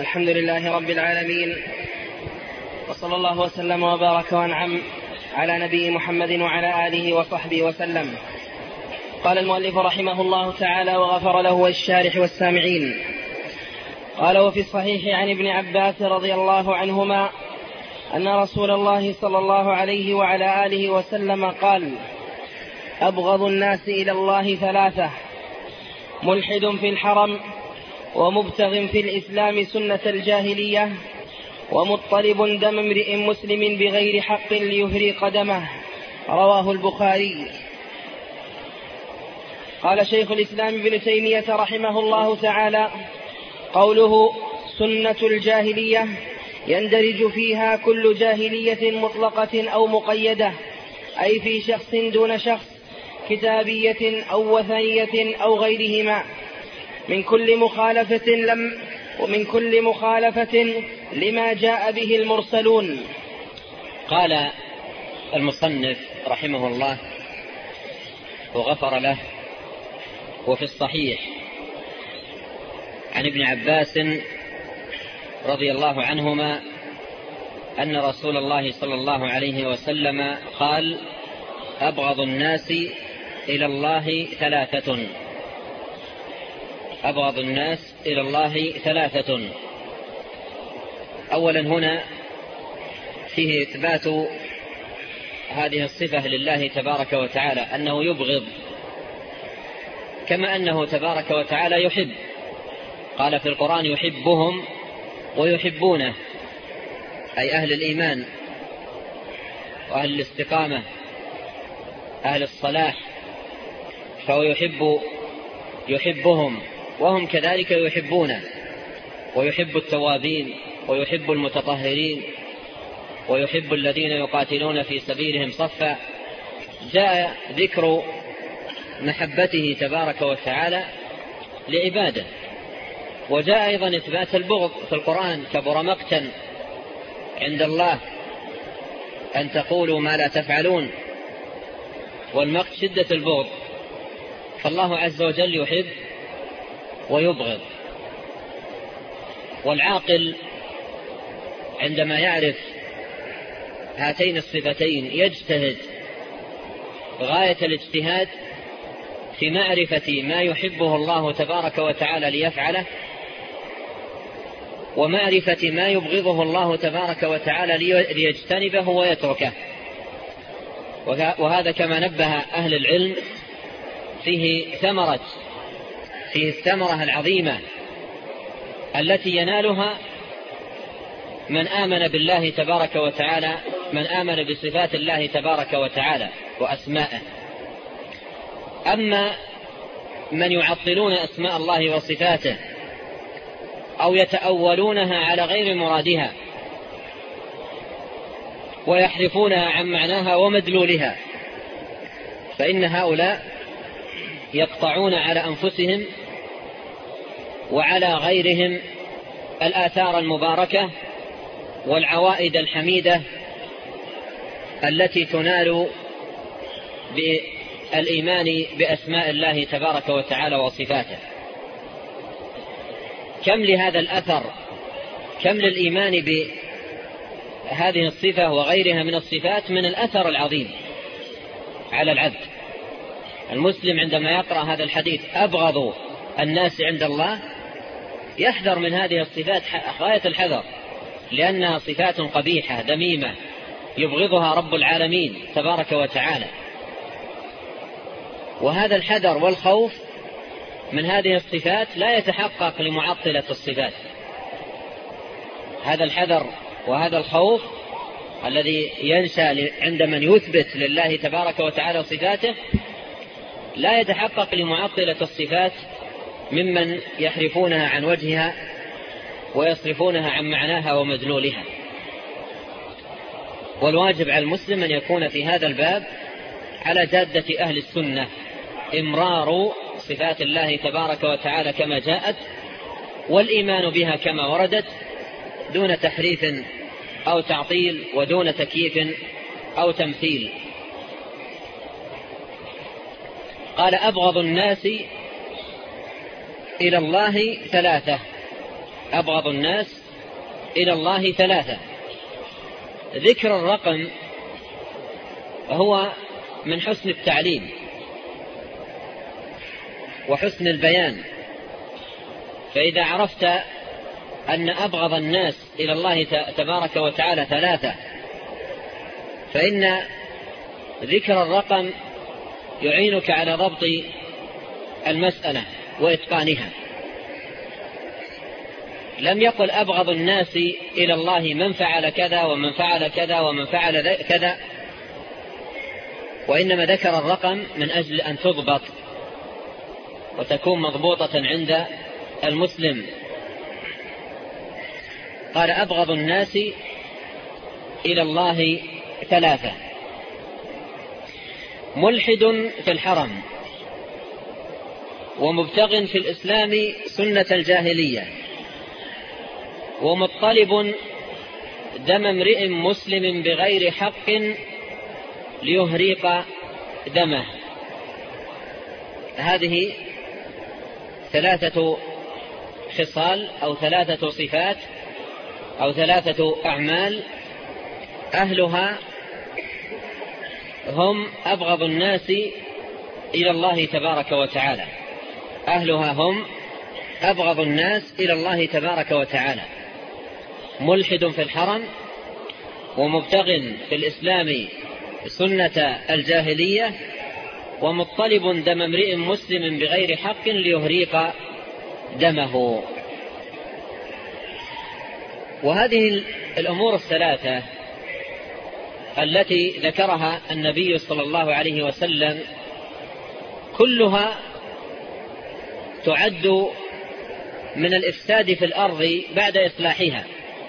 الحمد لله رب العالمين، وصلى الله وسلم وبارك وانعم على نبي محمد وعلى آله وصحبه وسلم. قال المؤلف رحمه الله تعالى وغفر له والشارح والسامعين. قال: وفي الصحيح عن ابن عباس رضي الله عنهما أن رسول الله صلى الله عليه وعلى آله وسلم قال: أبغض الناس إلى الله ثلاثة: ملحد في الحرم، ومبتغ في الإسلام سنة الجاهلية، ومطلب دم امرئ مسلم بغير حق ليهرق دمه. رواه البخاري. قال شيخ الإسلام ابن تيمية رحمه الله تعالى: قوله سنة الجاهلية يندرج فيها كل جاهلية مطلقة أو مقيدة، أي في شخص دون شخص، كتابية أو وثنية أو غيرهما، من كل مخالفة لما جاء به المرسلون. قال المصنف رحمه الله وغفر له: وفي الصحيح عن ابن عباس رضي الله عنهما أن رسول الله صلى الله عليه وسلم قال: أبغض الناس إلى الله ثلاثة. أبغض الناس إلى الله ثلاثة. أولا هنا فيه إثبات هذه الصفة لله تبارك وتعالى، أنه يبغض كما أنه تبارك وتعالى يحب. قال في القرآن: يحبهم ويحبونه، أي أهل الإيمان وأهل الاستقامة، أهل الصلاح، فهو يحبهم وهم كذلك يحبونه، ويحب التوابين ويحب المتطهرين ويحب الذين يقاتلون في سبيلهم صفا. جاء ذكر محبته تبارك وتعالى لعباده، وجاء أيضا إثبات البغض في القرآن: كبر مقتا عند الله أن تقولوا ما لا تفعلون. والمقت شدة البغض، فالله عز وجل يحب ويبغض. والعاقل عندما يعرف هاتين الصفتين يجتهد غاية الاجتهاد في معرفة ما يحبه الله تبارك وتعالى ليفعله، ومعرفة ما يبغضه الله تبارك وتعالى ليجتنبه ويتركه. وهذا كما نبه أهل العلم فيه الثمرة العظيمة التي ينالها من آمن بالله تبارك وتعالى، من آمن بصفات الله تبارك وتعالى وأسمائه. أما من يعطلون أسماء الله وصفاته أو يتأولونها على غير مرادها ويحرفونها عن معناها ومدلولها، فإن هؤلاء يقطعون على أنفسهم وعلى غيرهم الآثار المباركة والعوائد الحميدة التي تنال بالإيمان بأسماء الله تبارك وتعالى وصفاته. كم لهذا الأثر، كم للإيمان بهذه الصفة وغيرها من الصفات من الأثر العظيم على العبد. المسلم عندما يقرأ هذا الحديث: أبغض الناس عند الله، يحذر من هذه الصفات غاية الحذر، لأنها صفات قبيحة ذميمة يبغضها رب العالمين تبارك وتعالى. وهذا الحذر والخوف من هذه الصفات لا يتحقق لمعطلة الصفات. هذا الحذر وهذا الخوف الذي ينشأ عند من يثبت لله تبارك وتعالى صفاته لا يتحقق لمعطلة الصفات ممن يحرفونها عن وجهها ويصرفونها عن معناها ومدلولها. والواجب على المسلم أن يكون في هذا الباب على جادة أهل السنة، إمرار صفات الله تبارك وتعالى كما جاءت والإيمان بها كما وردت، دون تحريف أو تعطيل ودون تكييف أو تمثيل. قال: أبغض الناس إلى الله ثلاثة. أبغض الناس إلى الله ثلاثة. ذكر الرقم هو من حسن التعليم وحسن البيان، فإذا عرفت أن أبغض الناس إلى الله تبارك وتعالى ثلاثة، فإن ذكر الرقم يعينك على ضبط المسألة وإتقانها. لم يقل أبغض الناس إلى الله من فعل كذا ومن فعل كذا ومن فعل كذا، وإنما ذكر الرقم من أجل أن تضبط وتكون مضبوطة عند المسلم. قال أبغض الناس إلى الله ثلاثة: ملحد في الحرم، ومبتغ في الإسلام سنة الجاهلية، ومطلب دم امرئ مسلم بغير حق ليهريق دمه. هذه ثلاثة خصال أو ثلاثة صفات أو ثلاثة أعمال أهلها هم أبغض الناس إلى الله تبارك وتعالى. أهلها هم أبغض الناس إلى الله تبارك وتعالى: ملحد في الحرم، ومبتغ في الإسلام سنة الجاهلية، ومطلب دم امرئ مسلم بغير حق ليهريق دمه. وهذه الأمور الثلاثة التي ذكرها النبي صلى الله عليه وسلم كلها تعد من الإفساد في الأرض بعد إصلاحها.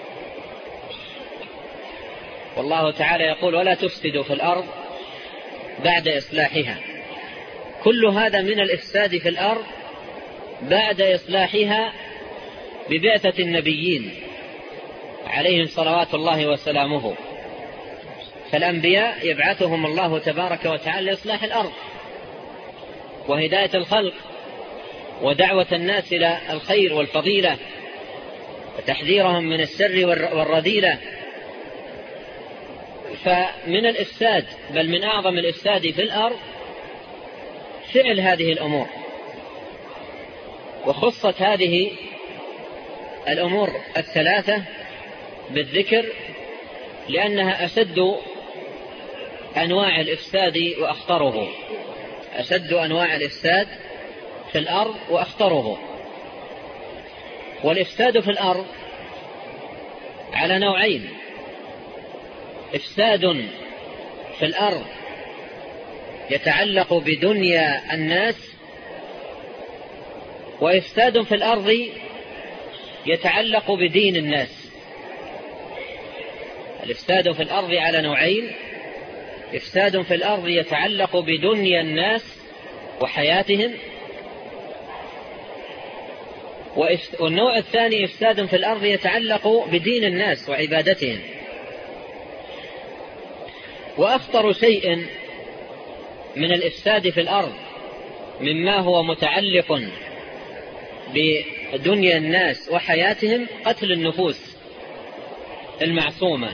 والله تعالى يقول: ولا تفسدوا في الأرض بعد إصلاحها. كل هذا من الإفساد في الأرض بعد إصلاحها ببعثة النبيين عليهم صلوات الله وسلامه. فالأنبياء يبعثهم الله تبارك وتعالى لإصلاح الأرض وهداية الخلق ودعوة الناس إلى الخير والفضيلة وتحذيرهم من الشر والرذيلة. فمن الإفساد، بل من أعظم الإفساد في الأرض، فعل هذه الأمور. وخصت هذه الأمور الثلاثة بالذكر لأنها أشد أنواع الإفساد وأخطره، أشد أنواع الإفساد في الأرض وأخطره. والإفساد في الأرض على نوعين: إفساد في الأرض يتعلق بدنيا الناس، وإفساد في الأرض يتعلق بدين الناس. الإفساد في الأرض على نوعين: إفساد في الأرض يتعلق بدنيا الناس وحياتهم، والنوع الثاني إفساد في الأرض يتعلق بدين الناس وعبادتهم. وأخطر شيء من الإفساد في الأرض مما هو متعلق بدنيا الناس وحياتهم قتل النفوس المعصومة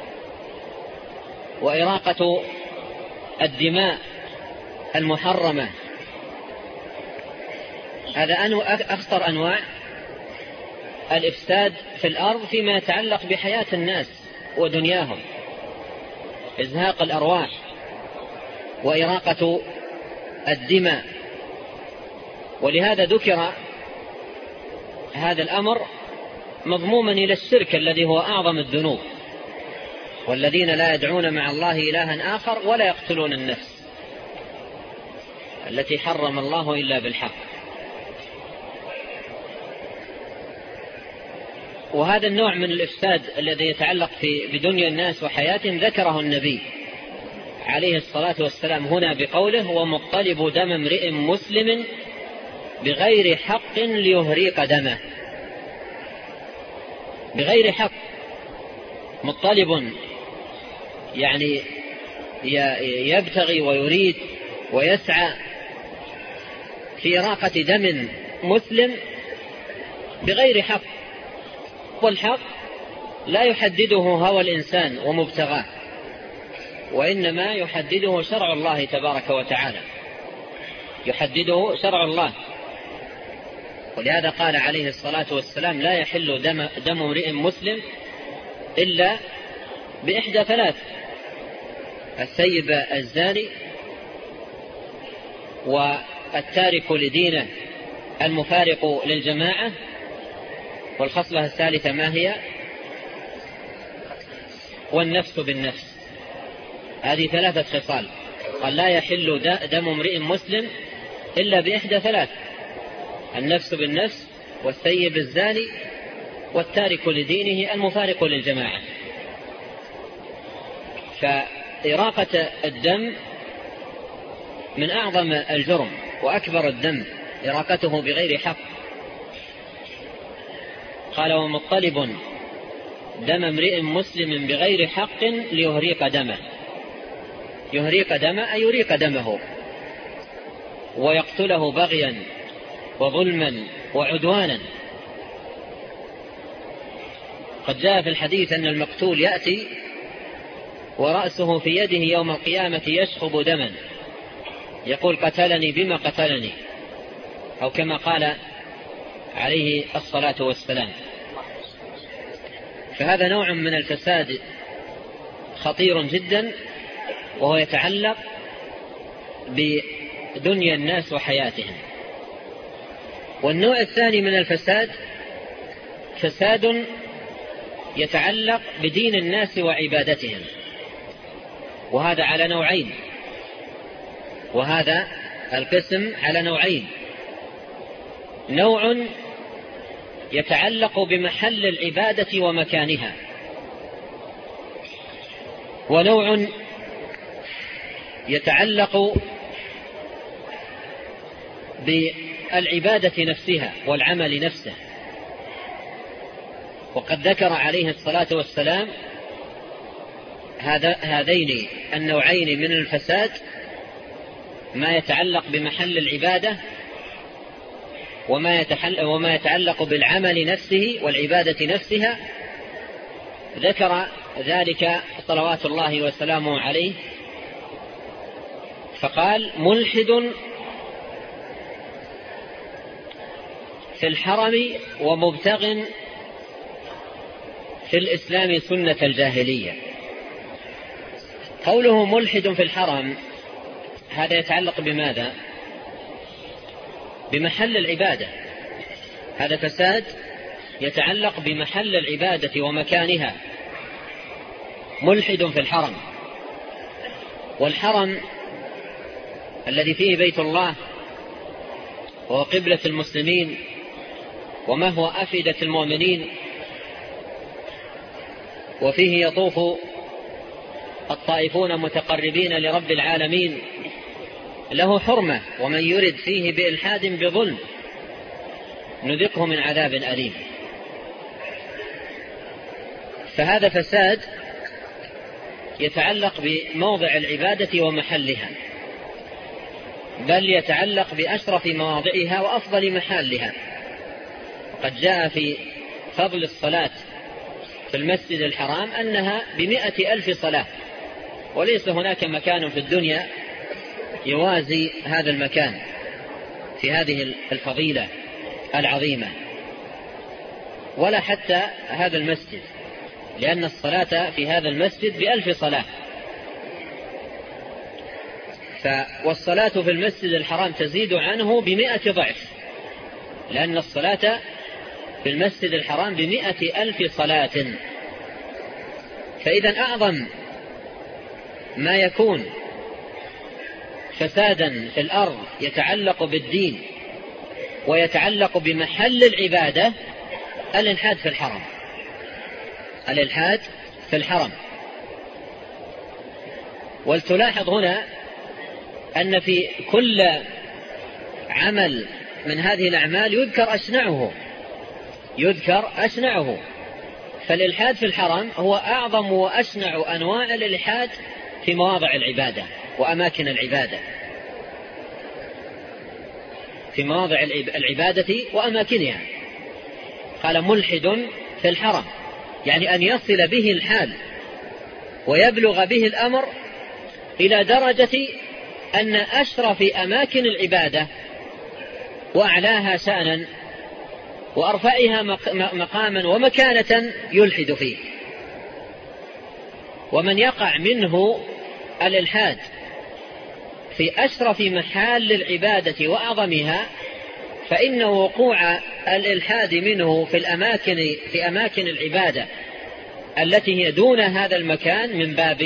وإراقة الدماء المحرمة. هذا أخطر أنواع الإفساد في الأرض فيما يتعلق بحياة الناس ودنياهم: إزهاق الأرواح وإراقة الدماء. ولهذا ذكر هذا الأمر مضموما إلى الشرك الذي هو أعظم الذنوب: والذين لا يدعون مع الله إلها آخر ولا يقتلون النفس التي حرم الله إلا بالحق. وهذا النوع من الإفساد الذي يتعلق بدنيا الناس وحياتهم ذكره النبي عليه الصلاة والسلام هنا بقوله: ومطلب دم امرئ مسلم بغير حق ليهريق دمه. بغير حق، مطلب يعني يبتغي ويريد ويسعى في إراقة دم مسلم بغير حق، ضد الحق لا يحدده هوى الإنسان ومبتغاه، وإنما يحدده شرع الله تبارك وتعالى، يحدده شرع الله. ولهذا قال عليه الصلاة والسلام: لا يحل دم امرئ مسلم إلا بإحدى ثلاث: الثيب الزاني، والتارك لدينه المفارق للجماعة، والخصلة الثالثة ما هي؟ والنفس بالنفس. هذه ثلاثة خصال. قال: لا يحل دم امرئ مسلم إلا بإحدى ثلاث: النفس بالنفس، والثيب الزاني، والتارك لدينه المفارق للجماعة. فإراقة الدم من أعظم الجرم وأكبر الدم إراقته بغير حق. قال: ومطلب دم امرئ مسلم بغير حق ليهريق دمه. يهريق دمه أي يريق دمه ويقتله بغيا وظلما وعدوانا. قد جاء في الحديث أن المقتول يأتي ورأسه في يده يوم القيامة يشخب دما، يقول: قتلني بما قتلني، أو كما قال عليه الصلاة والسلام. فهذا نوع من الفساد خطير جدا، وهو يتعلق بدنيا الناس وحياتهم. والنوع الثاني من الفساد فساد يتعلق بدين الناس وعبادتهم، وهذا على نوعين، وهذا القسم على نوعين: نوع يتعلق بمحل العبادة ومكانها، ونوع يتعلق بالعبادة نفسها والعمل نفسه. وقد ذكر عليه الصلاة والسلام هذين النوعين من الفساد: ما يتعلق بمحل العبادة، وما يتعلق بالعمل نفسه والعبادة نفسها. ذكر ذلك صلوات الله وسلامه عليه فقال: ملحد في الحرم ومبتغ في الإسلام سنة الجاهلية. قوله ملحد في الحرم هذا يتعلق بماذا؟ بمحل العبادة. هذا فساد يتعلق بمحل العبادة ومكانها. ملحد في الحرم، والحرم الذي فيه بيت الله وهو قبلة المسلمين وما هو أفئدة المؤمنين، وفيه يطوف الطائفون متقربين لرب العالمين، له حرمة، ومن يرد فيه بإلحاد بظلم نذقه من عذاب أليم. فهذا فساد يتعلق بموضع العبادة ومحلها، بل يتعلق بأشرف مواضعها وأفضل محلها. قد جاء في فضل الصلاة في المسجد الحرام أنها ب100,000 صلاة، وليس هناك مكان في الدنيا يوازي هذا المكان في هذه الفضيلة العظيمة، ولا حتى هذا المسجد، لأن الصلاة في هذا المسجد ب1,000 صلاة. والصلاة في المسجد الحرام تزيد عنه ب100 ضعف، لأن الصلاة في المسجد الحرام ب100,000 صلاة. فإذا أعظم ما يكون فسادا في الأرض يتعلق بالدين ويتعلق بمحل العبادة الإلحاد في الحرم. الإلحاد في الحرم. ولتلاحظ هنا أن في كل عمل من هذه الأعمال يذكر أشنعه. فالإلحاد في الحرم هو أعظم وأشنع أنواع الإلحاد في مواضع العبادة وأماكن العبادة، في مواضع العبادة وأماكنها. قال: ملحد في الحرم، يعني أن يصل به الحال ويبلغ به الأمر إلى درجة أن أشرف أماكن العبادة وأعلاها شأنا وأرفعها مقاما ومكانة يلحد فيه. ومن يقع منه الإلحاد في أشرف محال العبادة وأعظمها فإن وقوع الإلحاد منه في أماكن العبادة التي هي دون هذا المكان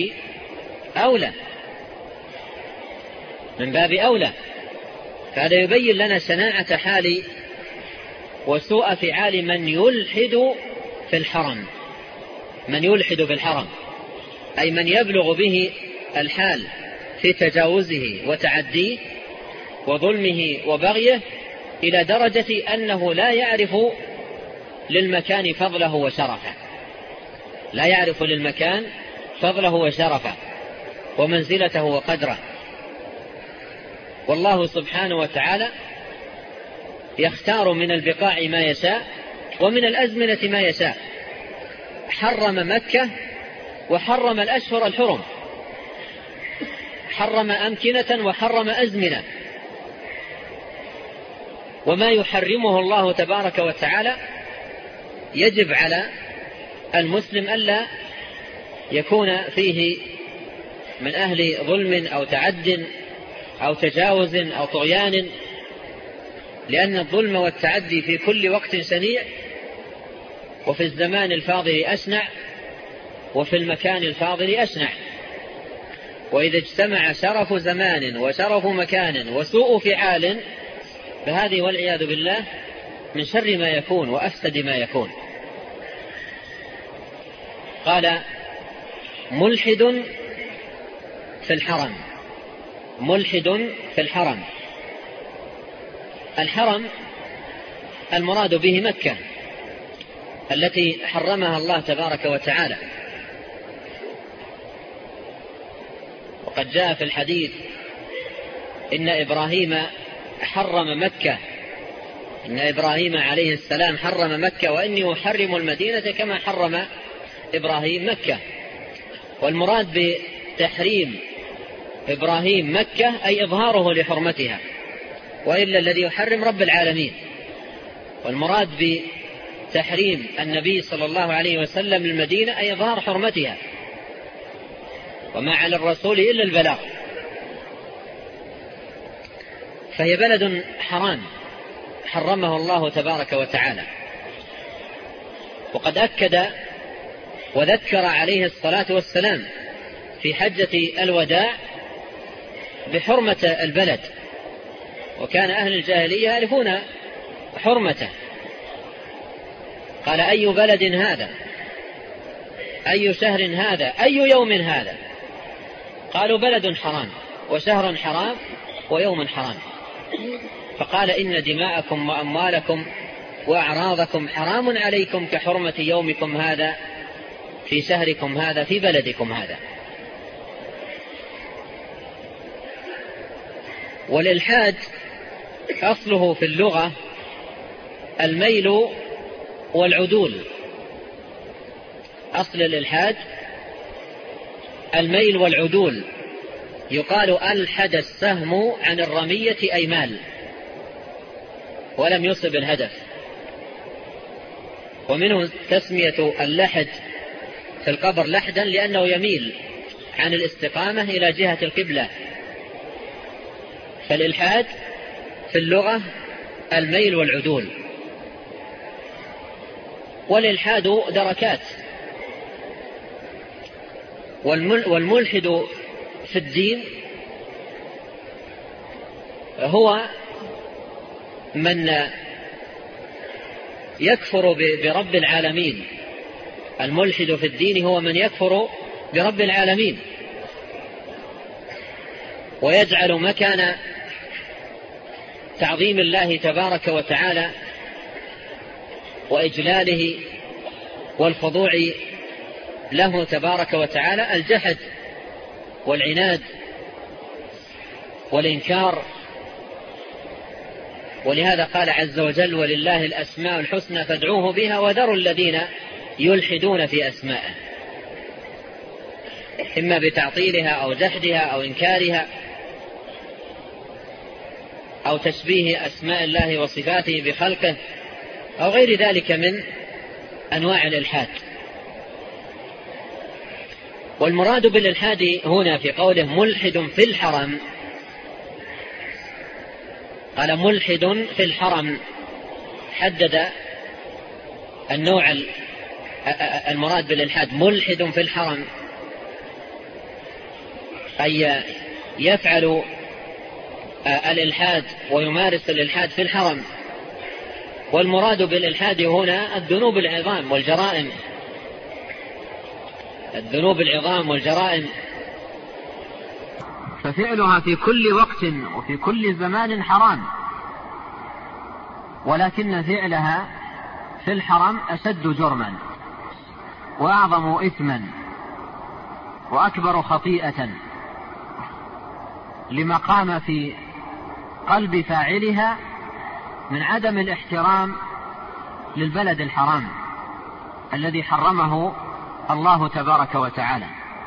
من باب أولى. فهذا يبين لنا شناعة حال وسوء فعال من يلحد في الحرم، أي من يبلغ به الحال في تجاوزه وتعديه وظلمه وبغيه إلى درجة أنه لا يعرف للمكان فضله وشرفه ومنزلته وقدره. والله سبحانه وتعالى يختار من البقاع ما يشاء ومن الأزمنة ما يشاء. حرم مكة وحرم الأشهر الحرم، حرم أمكنة وحرم أزمنة. وما يحرمه الله تبارك وتعالى يجب على المسلم ألا يكون فيه من أهل ظلم أو تعد أو تجاوز أو طغيان، لأن الظلم والتعدي في كل وقت شنيع، وفي الزمان الفاضل أشنع، وفي المكان الفاضل أشنع. وإذا اجتمع شرف زمان وشرف مكان وسوء فعال فهذه والعياذ بالله من شر ما يكون وأفسد ما يكون. قال ملحد في الحرم. الحرم المراد به مكة التي حرمها الله تبارك وتعالى. وقد جاء في الحديث إن إبراهيم عليه السلام حرم مكة وإني أحرم المدينة كما حرم إبراهيم مكة. والمراد بتحريم إبراهيم مكة أي إظهاره لحرمتها، وإلا الذي يحرم رب العالمين. والمراد بتحريم النبي صلى الله عليه وسلم المدينة أي إظهار حرمتها، وما على الرسول إلا البلاغ. فهي بلد حرام حرمه الله تبارك وتعالى. وقد أكد وذكر عليه الصلاة والسلام في حجة الوداع بحرمة البلد، وكان أهل الجاهلية يعرفون حرمته. قال أي بلد هذا، أي شهر هذا، أي يوم هذا؟ قالوا بلد حرام وشهر حرام ويوم حرام. فقال إن دماءكم وأموالكم وأعراضكم حرام عليكم كحرمة يومكم هذا في شهركم هذا في بلدكم هذا. والإلحاد أصله في اللغة الميل والعدول. أصل الإلحاد الميل والعدول. يقال ألحد السهم عن الرمية أي مال ولم يصب الهدف. ومنه تسمية اللحد في القبر لحدا لأنه يميل عن الاستقامة إلى جهة القبلة. فالإلحاد في اللغة الميل والعدول. والإلحاد دركات. والملحد في الدين هو من يكفر برب العالمين. الملحد في الدين هو من يكفر برب العالمين ويجعل مكان تعظيم الله تبارك وتعالى وإجلاله والخضوع له تبارك وتعالى الجحد والعناد والإنكار ولهذا قال عز وجل: ولله الأسماء الحسنى فادعوه بها وذروا الذين يلحدون في أسمائه، إما بتعطيلها أو جحدها أو إنكارها أو تشبيه أسماء الله وصفاته بخلقه أو غير ذلك من أنواع الإلحاد. والمراد بالإلحاد هنا في قوله ملحد في الحرم، قال ملحد في الحرم، حدد النوع المراد بالإلحاد. ملحد في الحرم أي يفعل الإلحاد ويمارس الإلحاد في الحرم. والمراد بالإلحاد هنا الذنوب العظام والجرائم، الذنوب العظام والجرائم، ففعلها في كل وقت وفي كل زمان حرام، ولكن فعلها في الحرم أشد جرما وأعظم إثما وأكبر خطيئة، لما قام في قلب فاعلها من عدم الاحترام للبلد الحرام الذي حرمه الله تبارك وتعالى.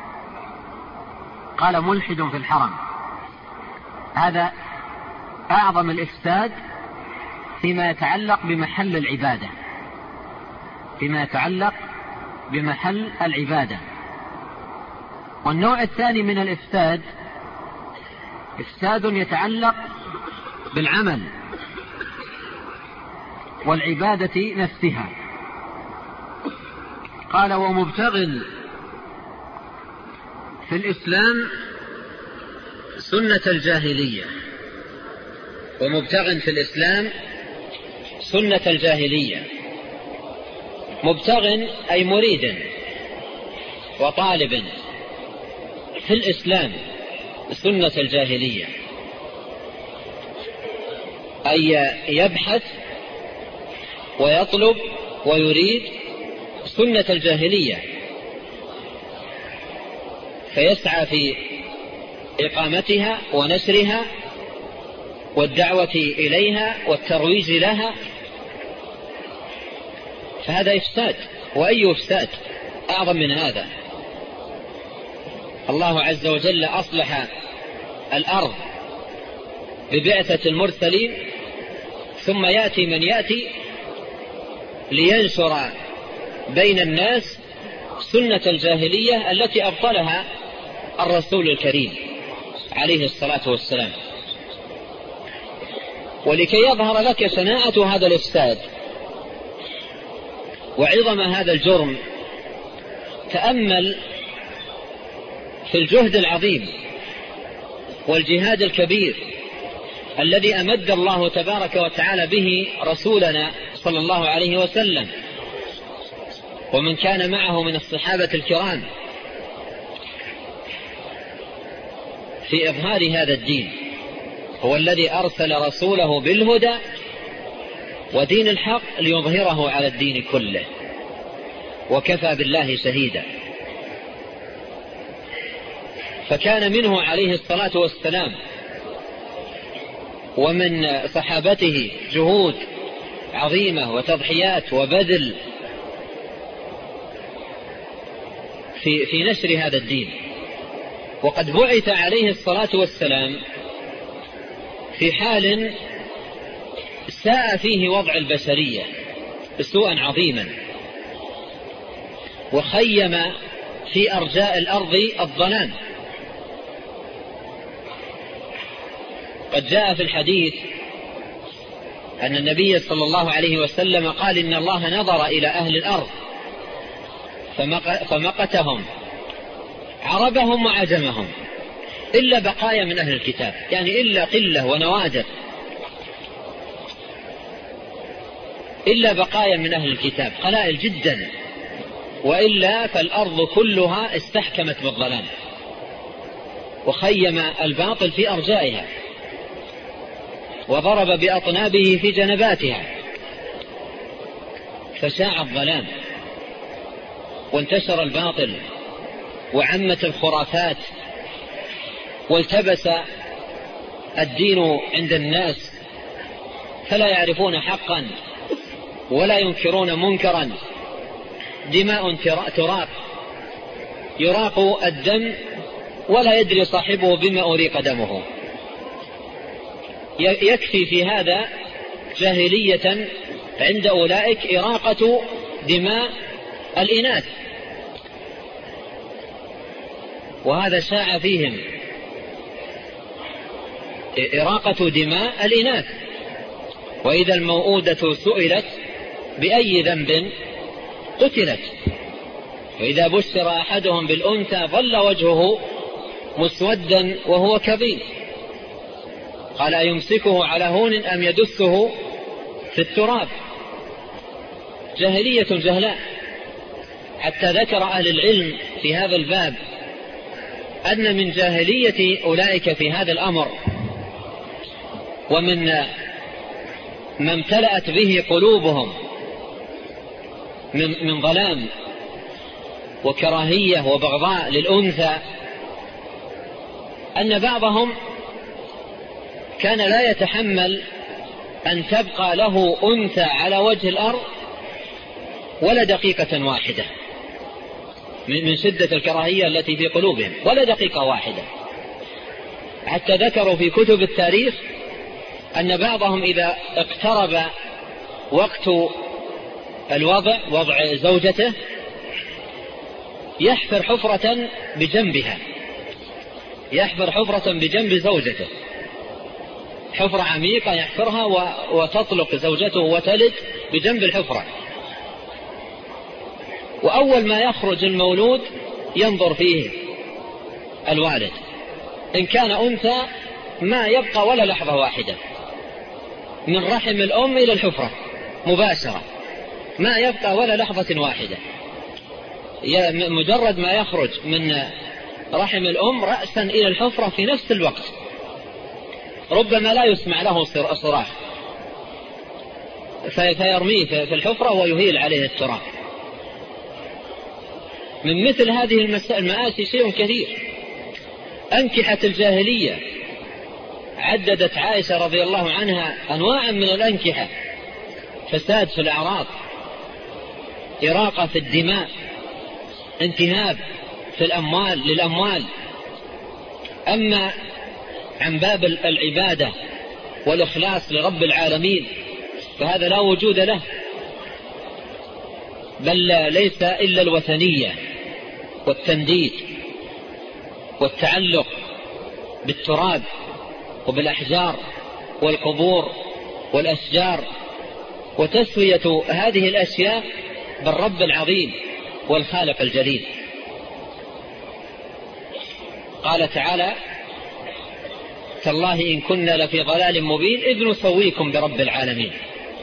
قال ملحد في الحرم، هذا أعظم الإفساد فيما يتعلق بمحل العبادة، فيما يتعلق بمحل العبادة. والنوع الثاني من الإفساد إفساد يتعلق بالعمل والعبادة نفسها. قال ومبتغ في الإسلام سنة الجاهلية. ومبتغ في الإسلام سنة الجاهلية. مبتغ أي مريد وطالب في الإسلام سنة الجاهلية، أي يبحث ويطلب ويريد سنة الجاهلية، فيسعى في إقامتها ونشرها والدعوة إليها والترويج لها. فهذا إفساد، وأي إفساد أعظم من هذا؟ الله عز وجل أصلح الأرض ببعثة المرسلين، ثم يأتي من يأتي لينشر بين الناس سنة الجاهلية التي أبطلها الرسول الكريم عليه الصلاة والسلام. ولكي يظهر لك شناعة هذا الإفساد وعظم هذا الجرم، تأمل في الجهد العظيم والجهاد الكبير الذي أمد الله تبارك وتعالى به رسولنا صلى الله عليه وسلم ومن كان معه من الصحابة الكرام في إظهار هذا الدين. هو الذي أرسل رسوله بالهدى ودين الحق ليظهره على الدين كله، وكفى بالله شهيدا. فكان منه عليه الصلاة والسلام ومن صحابته جهود عظيمة وتضحيات وبذل في نشر هذا الدين. وقد بعث عليه الصلاة والسلام في حال ساء فيه وضع البشرية سوءا عظيما، وخيم في أرجاء الأرض الظلام. قد جاء في الحديث أن النبي صلى الله عليه وسلم قال إن الله نظر إلى أهل الأرض فمقتهم عربهم وعجمهم إلا بقايا من أهل الكتاب، يعني إلا قلة ونوادر، إلا بقايا من أهل الكتاب قلائل جدا، وإلا فالأرض كلها استحكمت بالظلام وخيم الباطل في أرجائها وضرب بأطنابه في جنباتها، فشاع الظلام وانتشر الباطل وعمت الخرافات والتبس الدين عند الناس، فلا يعرفون حقا ولا ينكرون منكرا، دماء تراق، يراق الدم ولا يدري صاحبه بما أريق دمه. يكفي في هذا جاهلية عند أولئك إراقة دماء الإناث، وهذا شاع فيهم، إراقة دماء الإناث. وإذا الموءودة سئلت بأي ذنب قتلت، وإذا بشر أحدهم بالأنثى ظل وجهه مسودا وهو كظيم، قال أيمسكه على هون أم يدسه في التراب. جاهلية جهلاء، حتى ذكر أهل العلم في هذا الباب أن من جاهلية أولئك في هذا الأمر ومن ما امتلأت به قلوبهم من ظلام وكراهية وبغضاء للأنثى، أن بعضهم كان لا يتحمل أن تبقى له أنثى على وجه الأرض ولا دقيقة واحدة، من شدة الكراهية التي في قلوبهم، ولا دقيقة واحدة. حتى ذكروا في كتب التاريخ أن بعضهم إذا اقترب وقت الوضع، وضع زوجته، يحفر حفرة بجنبها، يحفر حفرة بجنب زوجته، حفرة عميقة يحفرها وتطلق زوجته وتلد بجنب الحفرة. وأول ما يخرج المولود ينظر فيه الوالد، إن كان أنثى ما يبقى ولا لحظة واحدة من رحم الأم إلى الحفرة مباشرة، ما يبقى ولا لحظة واحدة، مجرد ما يخرج من رحم الأم رأسا إلى الحفرة في نفس الوقت، ربما لا يسمع له صراخ، فيرميه في الحفرة ويهيل عليه التراب. من مثل هذه المآسي شيء كثير. أنكحة الجاهلية، عددت عائشة رضي الله عنها أنواعا من الأنكحة: فساد في الأعراض، إراقة في الدماء، انتهاب في الأموال للأموال. أما عن باب العبادة والإخلاص لرب العالمين فهذا لا وجود له، بل ليس إلا الوثنية والتنديد والتعلق بالتراب وبالأحجار والقبور والأشجار، وتسوية هذه الأشياء بالرب العظيم والخالق الجليل. قال تعالى: تالله إن كنا لفي ضلال مبين إذ نسويكم برب العالمين.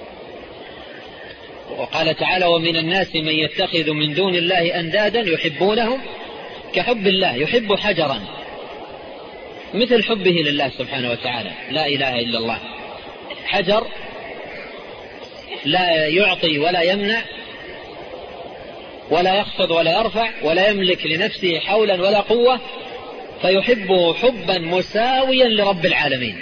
وقال تعالى: ومن الناس من يتخذ من دون الله أندادا يحبونهم كحب الله، يحب حجرا مثل حبه لله سبحانه وتعالى، لا إله إلا الله. حجر لا يعطي ولا يمنع ولا يخفض ولا يرفع ولا يملك لنفسه حولا ولا قوة، فيحبه حبا مساويا لرب العالمين.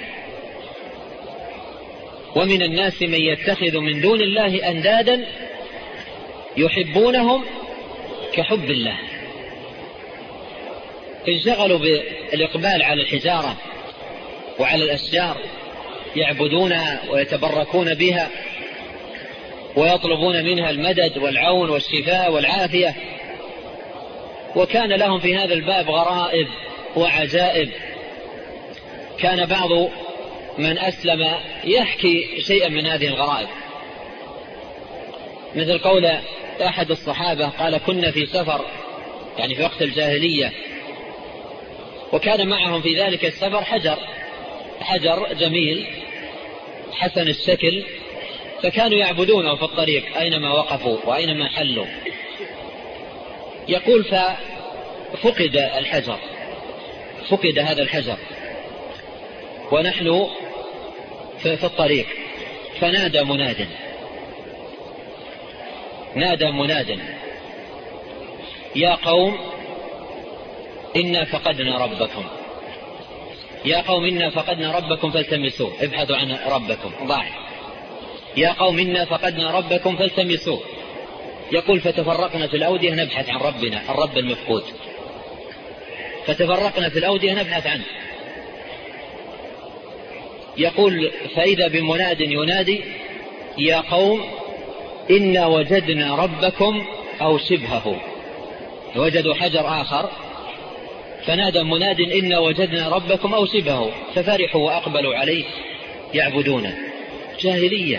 ومن الناس من يتخذ من دون الله أندادا يحبونهم كحب الله. انشغلوا بالإقبال على الحجارة وعلى الأشجار، يعبدونها ويتبركون بها ويطلبون منها المدد والعون والشفاء والعافية. وكان لهم في هذا الباب غرائب وعجائب. كان بعض من أسلم يحكي شيئا من هذه الغرائب، مثل قول أحد الصحابة قال: كنا في سفر، يعني في وقت الجاهلية، وكان معهم في ذلك السفر حجر جميل حسن الشكل، فكانوا يعبدونه في الطريق أينما وقفوا وأينما حلوا. يقول: ففقد الحجر، فقد هذا الحجر ونحن في الطريق، فنادى مناد: يا قوم إنا فقدنا ربكم، يا قوم إنا فقدنا ربكم فالتمسوه، ابحثوا عن ربكم، ضاع. يا قوم إنا فقدنا ربكم فالتمسوه. يقول فتفرقنا في الأودية نبحث عن ربنا الرب المفقود، فتفرقنا في الأودية نبحث عنه. يقول فإذا بمناد ينادي يا قوم إنا وجدنا ربكم أو شبهه. وجدوا حجر آخر فنادى مناد إنا وجدنا ربكم أو شبهه، ففرحوا وأقبلوا عليه يعبدونه. جاهلية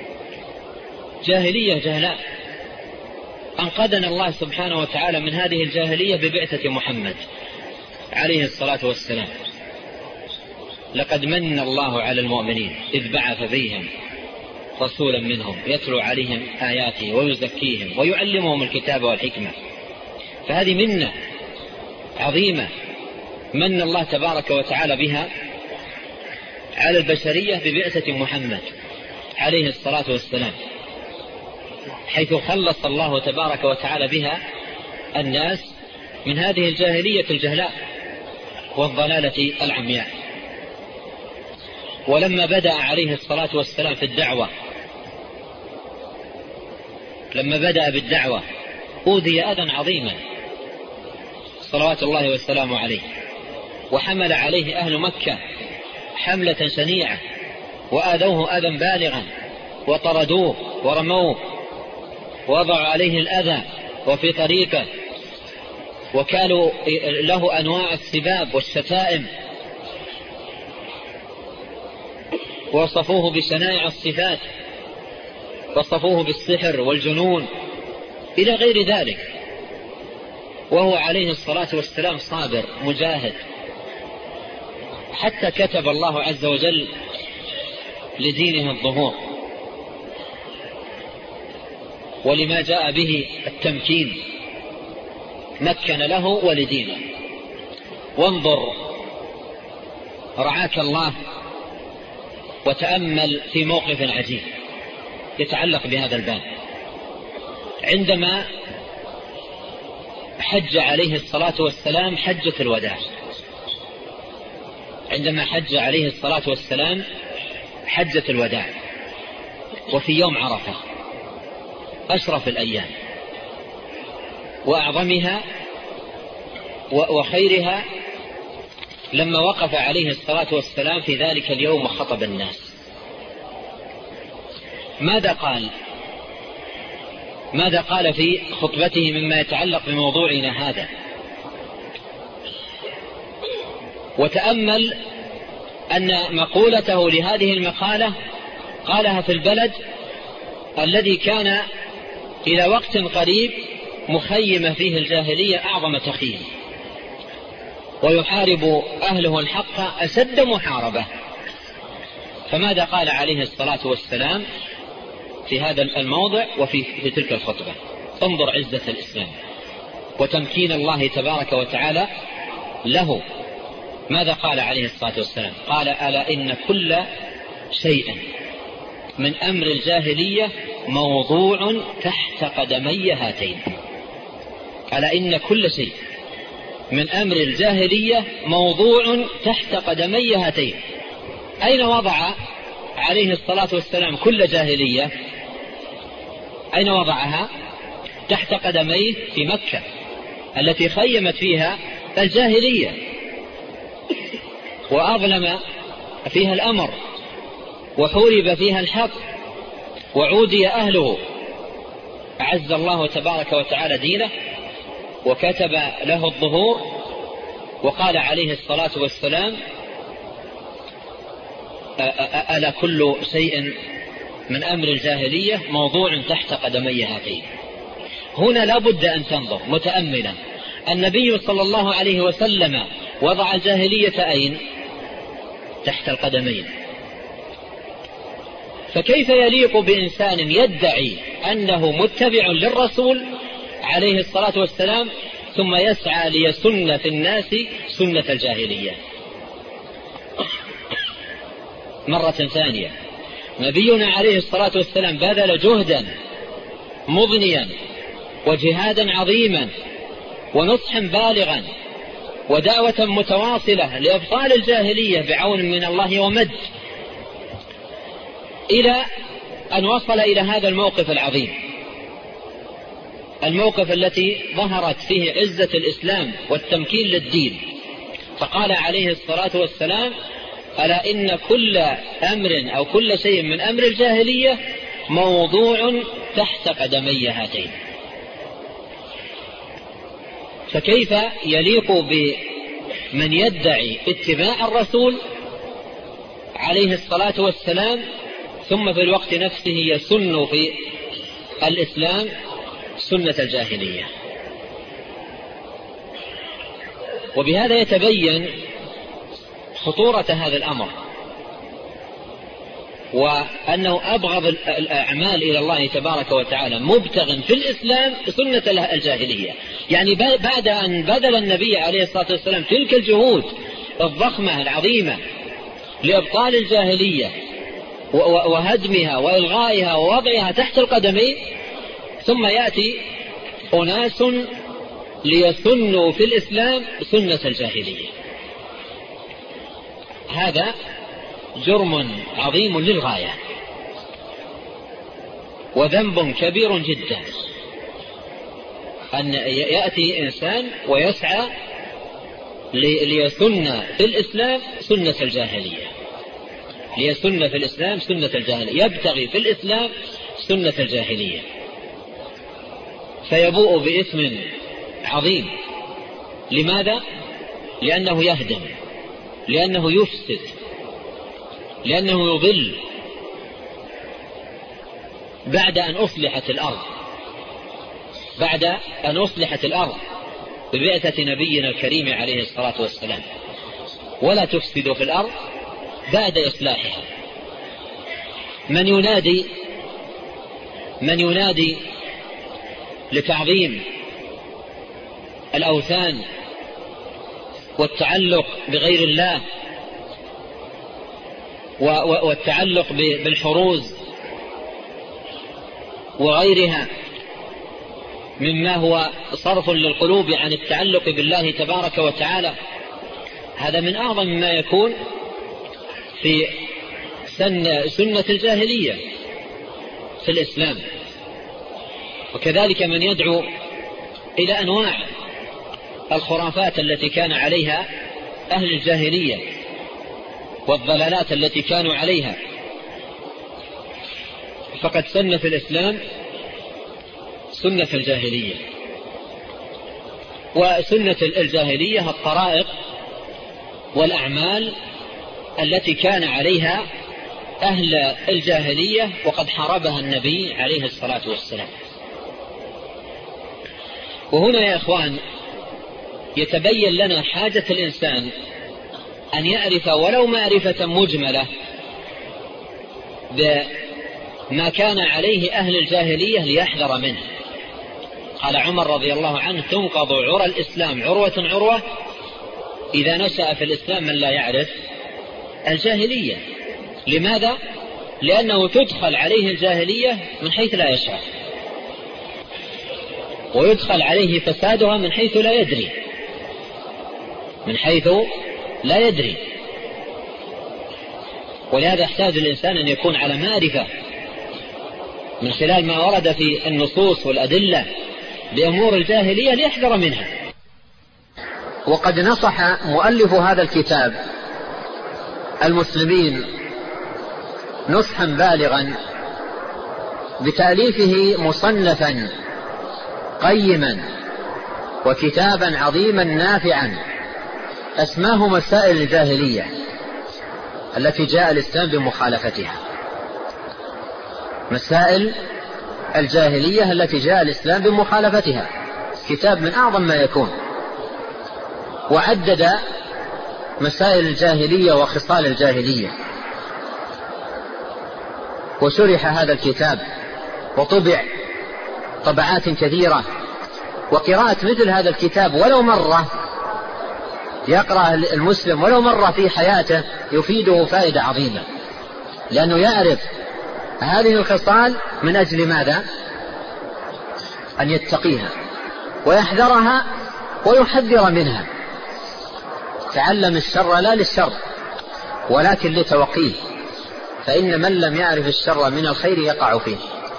جهلاء. أنقذنا الله سبحانه وتعالى من هذه الجاهلية ببعثة محمد عليه الصلاة والسلام. لقد من الله على المؤمنين إذ بعث فيهم رسولا منهم يتلو عليهم آياته ويزكيهم ويعلمهم الكتاب والحكمة. فهذه منة عظيمة من الله تبارك وتعالى بها على البشرية ببعثة محمد عليه الصلاة والسلام، حيث خلص الله تبارك وتعالى بها الناس من هذه الجاهلية الجهلاء والضلالة العمياء. ولما بدأ عليه الصلاة والسلام في الدعوة، لما بدأ بالدعوة أوذي أذى عظيما صلوات الله والسلام عليه، وحمل عليه أهل مكة حملة شنيعة وآذوه أذى بالغا وطردوه ورموه ووضعوا عليه الأذى وفي طريقه، وكانوا له أنواع السباب والشتائم، ووصفوه بشنائع الصفات، وصفوه بالسحر والجنون إلى غير ذلك، وهو عليه الصلاة والسلام صابر مجاهد، حتى كتب الله عز وجل لدينه الظهور ولما جاء به التمكين، مكن له ولدينه. وانظر رعاك الله وتأمل في موقف عجيب يتعلق بهذا الباب. عندما حج عليه الصلاة والسلام حجة الوداع، عندما حج عليه الصلاة والسلام حجة الوداع، وفي يوم عرفة أشرف الأيام وأعظمها وخيرها، لما وقف عليه الصلاة والسلام في ذلك اليوم وخطب الناس، ماذا قال في خطبته مما يتعلق بموضوعنا هذا؟ وتأمل أن مقولته لهذه المقالة قالها في البلد الذي كان إلى وقت قريب مخيم فيه الجاهلية أعظم تخييم، ويحارب أهله الحق أشد محاربة. فماذا قال عليه الصلاة والسلام في هذا الموضع وفي تلك الخطبة؟ انظر عزة الإسلام وتمكين الله تبارك وتعالى له. ماذا قال عليه الصلاة والسلام؟ قال ألا إن كل شيء من أمر الجاهلية موضوع تحت قدمي هاتين. ألا إن كل شيء من أمر الجاهلية موضوع تحت قدمي هاتين. أين وضع عليه الصلاة والسلام كل جاهلية؟ أين وضعها؟ تحت قدميه في مكة التي خيمت فيها الجاهلية وأظلم فيها الأمر وحورب فيها الحق وعودي أهله. أعز الله تبارك وتعالى دينه وكتب له الظهور، وقال عليه الصلاة والسلام ألا كل شيء من أمر الجاهلية موضوع تحت قدمي هاتين. هنا لا بد أن تنظر متأملا، النبي صلى الله عليه وسلم وضع الجاهلية أين؟ تحت القدمين. فكيف يليق بإنسان يدعي أنه متبع للرسول عليه الصلاة والسلام ثم يسعى ليسن في الناس سنة الجاهلية؟ مرة ثانية، نبينا عليه الصلاة والسلام بذل جهدا مضنيا وجهادا عظيما ونصحا بالغا ودعوة متواصلة لإبطال الجاهلية بعون من الله ومد، إلى أن وصل إلى هذا الموقف العظيم، الموقف التي ظهرت فيه عزة الإسلام والتمكين للدين، فقال عليه الصلاة والسلام: ألا إن كل أمر أو كل شيء من أمر الجاهلية موضوع تحت قدمي هاتين. فكيف يليق بمن يدعي اتباع الرسول عليه الصلاة والسلام ثم في الوقت نفسه يسن في الإسلام سنة الجاهلية؟ وبهذا يتبين خطورة هذا الأمر، وأنه أبغض الأعمال إلى الله تبارك وتعالى مبتغ في الإسلام سنة الجاهلية. يعني بعد أن بذل النبي عليه الصلاة والسلام تلك الجهود الضخمة العظيمة لإبطال الجاهلية وهدمها وإلغائها ووضعها تحت القدمين، ثم يأتي أناس ليسنوا في الإسلام سنة الجاهلية. هذا جرم عظيم للغاية وذنب كبير جدا، أن يأتي إنسان ويسعى ليسن في الإسلام سنة الجاهلية، ليسن في الإسلام سنة الجاهلية، يبتغي في الإسلام سنة الجاهلية، فيبوء بإثم عظيم. لماذا؟ لأنه يهدم، لأنه يفسد، لأنه يضل بعد أن أصلحت الأرض، بعد أن أصلحت الأرض ببعثة نبينا الكريم عليه الصلاة والسلام. ولا تفسد في الأرض بعد إصلاحها. من ينادي لتعظيم الأوثان والتعلق بغير الله والتعلق بالحروز وغيرها مما هو صرف للقلوب عن التعلق بالله تبارك وتعالى، هذا من أعظم ما يكون في سنة الجاهلية في الإسلام. وكذلك من يدعو إلى أنواع الخرافات التي كان عليها أهل الجاهلية والضلالات التي كانوا عليها، فقد سن في الإسلام سنة الجاهلية. وسنة الجاهلية الطرائق والأعمال التي كان عليها أهل الجاهلية وقد حاربها النبي عليه الصلاة والسلام. وهنا يا إخوان يتبين لنا حاجة الإنسان أن يعرف ولو معرفة مجملة بما كان عليه أهل الجاهلية ليحذر منه. قال عمر رضي الله عنه: تنقض عرى الإسلام عروة عروة إذا نشأ في الإسلام من لا يعرف الجاهلية. لماذا؟ لأنه تدخل عليه الجاهلية من حيث لا يشعر، ويدخل عليه فسادها من حيث لا يدري، من حيث لا يدري. ولهذا يحتاج الإنسان أن يكون على معرفة من خلال ما ورد في النصوص والأدلة بأمور الجاهلية ليحذر منها. وقد نصح مؤلف هذا الكتاب المسلمين نصحا بالغا بتأليفه مصنفا قيما وكتابا عظيما نافعا أسماه مسائل الجاهلية التي جاء الإسلام بمخالفتها. مسائل الجاهلية التي جاء الإسلام بمخالفتها، كتاب من أعظم ما يكون، وعدد مسائل الجاهلية وخصال الجاهلية. وشرح هذا الكتاب وطبع طبعات كثيرة، وقراءة مثل هذا الكتاب ولو مرة يقرأ المسلم ولو مرة في حياته يفيده فائدة عظيمة، لأنه يعرف هذه الخصال من أجل ماذا؟ أن يتقيها ويحذرها ويحذر منها. تعلم الشر لا للشر ولكن لتوقيه، فإن من لم يعرف الشر من الخير يقع فيه،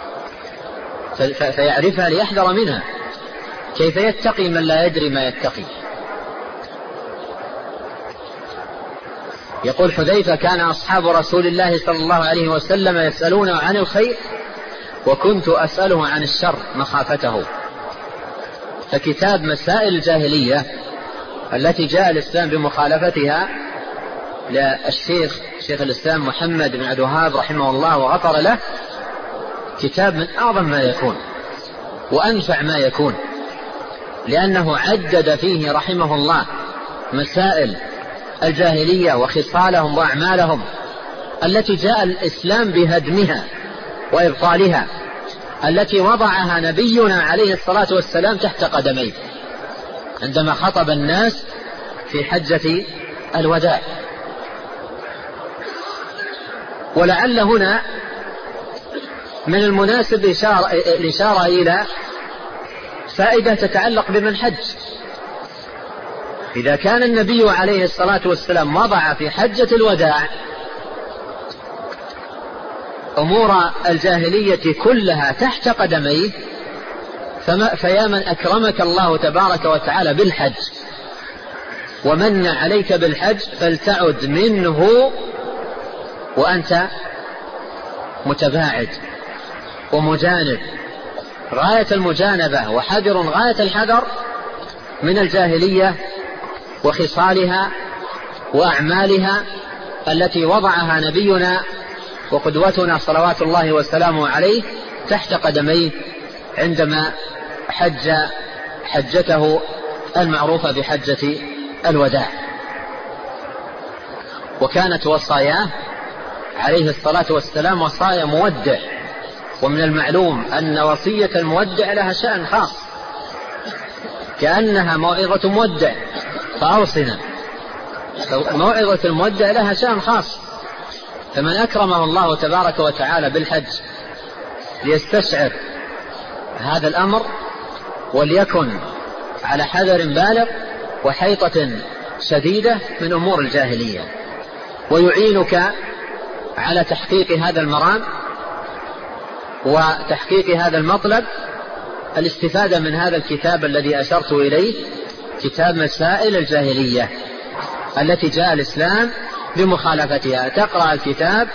فيعرفها ليحذر منها. كيف يتقي من لا يدري ما يتقي؟ يقول حذيفة: كان أصحاب رسول الله صلى الله عليه وسلم يسألون عن الخير وكنت أسأله عن الشر مخافته. فكتاب مسائل الجاهلية التي جاء الإسلام بمخالفتها شيخ الإسلام محمد بن عبد الوهاب رحمه الله وغفر له، كتاب من أعظم ما يكون وأنفع ما يكون، لأنه عدد فيه رحمه الله مسائل الجاهلية وخصالهم وأعمالهم التي جاء الإسلام بهدمها وإبطالها، التي وضعها نبينا عليه الصلاة والسلام تحت قدميه عندما خطب الناس في حجة الوداع. ولعل هنا من المناسب الإشارة إلى فائدة تتعلق بمن حج. إذا كان النبي عليه الصلاة والسلام وضع في حجة الوداع أمور الجاهلية كلها تحت قدميه، فيا من أكرمك الله تبارك وتعالى بالحج ومن عليك بالحج فلتعد منه وأنت متباعد ومجانب غاية المجانبة وحذر غاية الحذر من الجاهلية وخصالها وأعمالها التي وضعها نبينا وقدوتنا صلوات الله وسلامه عليه تحت قدميه عندما حج حجته المعروفة بحجة الوداع. وكانت وصاياه عليه الصلاة والسلام وصايا مودع، ومن المعلوم أن وصية المودع لها شأن خاص كأنها موعظة مودع، فأوصنا. موعظة المودع لها شأن خاص، فمن أكرمه الله تبارك وتعالى بالحج ليستشعر هذا الأمر وليكن على حذر بالغ وحيطة شديدة من أمور الجاهلية، ويعينك على تحقيق هذا المرام وتحقيق هذا المطلب الاستفادة من هذا الكتاب الذي أشرت إليه، كتاب مسائل الجاهلية التي جاء الإسلام بمخالفتها. تقرأ الكتاب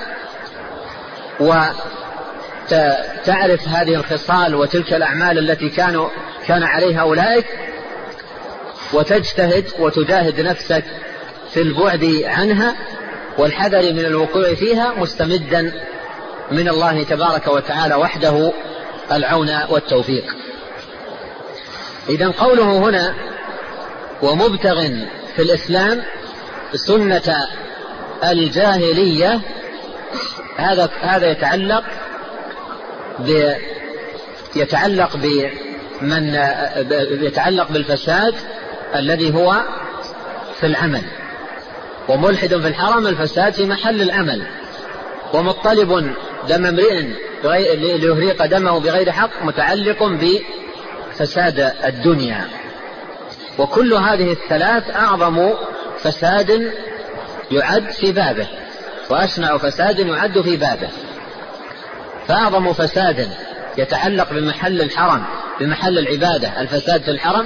وتعرف هذه الخصال وتلك الأعمال التي كان عليها أولئك، وتجتهد وتجاهد نفسك في البعد عنها والحذر من الوقوع فيها، مستمدا من الله تبارك وتعالى وحده العون والتوفيق. إذن قوله هنا ومبتغ في الإسلام سنة الجاهلية، هذا يتعلق بالفساد الذي هو في العمل، وملحد في الحرم الفساد في محل العمل، ومطلب دم امرئ ليهريق دمه بغير حق متعلق بفساد الدنيا. وكل هذه الثلاث أعظم فساد يعد في بابه وأشنع فساد يعد في بابه. فأعظم فساد يتعلق بمحل الحرم بمحل العبادة الفساد في الحرم،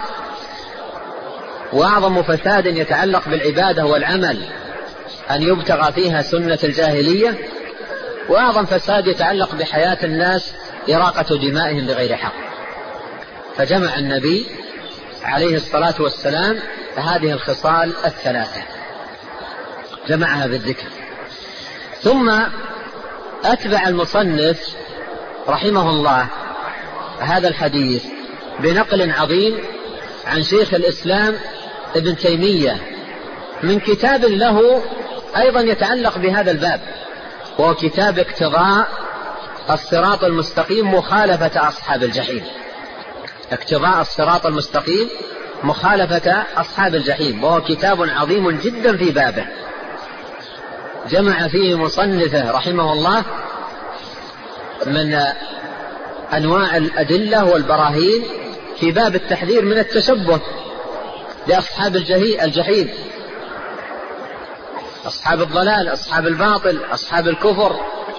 وأعظم فساد يتعلق بالعبادة والعمل أن يبتغى فيها سنة الجاهلية، وأعظم فساد يتعلق بحياة الناس إراقة دمائهم بغير حق. فجمع النبي عليه الصلاة والسلام هذه الخصال الثلاثة، جمعها بالذكر. ثم أتبع المصنف رحمه الله هذا الحديث بنقل عظيم عن شيخ الإسلام ابن تيمية من كتاب له أيضا يتعلق بهذا الباب، وهو كتاب اقتضاء الصراط المستقيم مخالفة أصحاب الجحيم. اقتضاء الصراط المستقيم مخالفة أصحاب الجحيم، وهو كتاب عظيم جدا في بابه، جمع فيه مصنفه رحمه الله من أنواع الأدلة والبراهين في باب التحذير من التشبه بأصحاب الجحيم، أصحاب الضلال، أصحاب الباطل، أصحاب الكفر.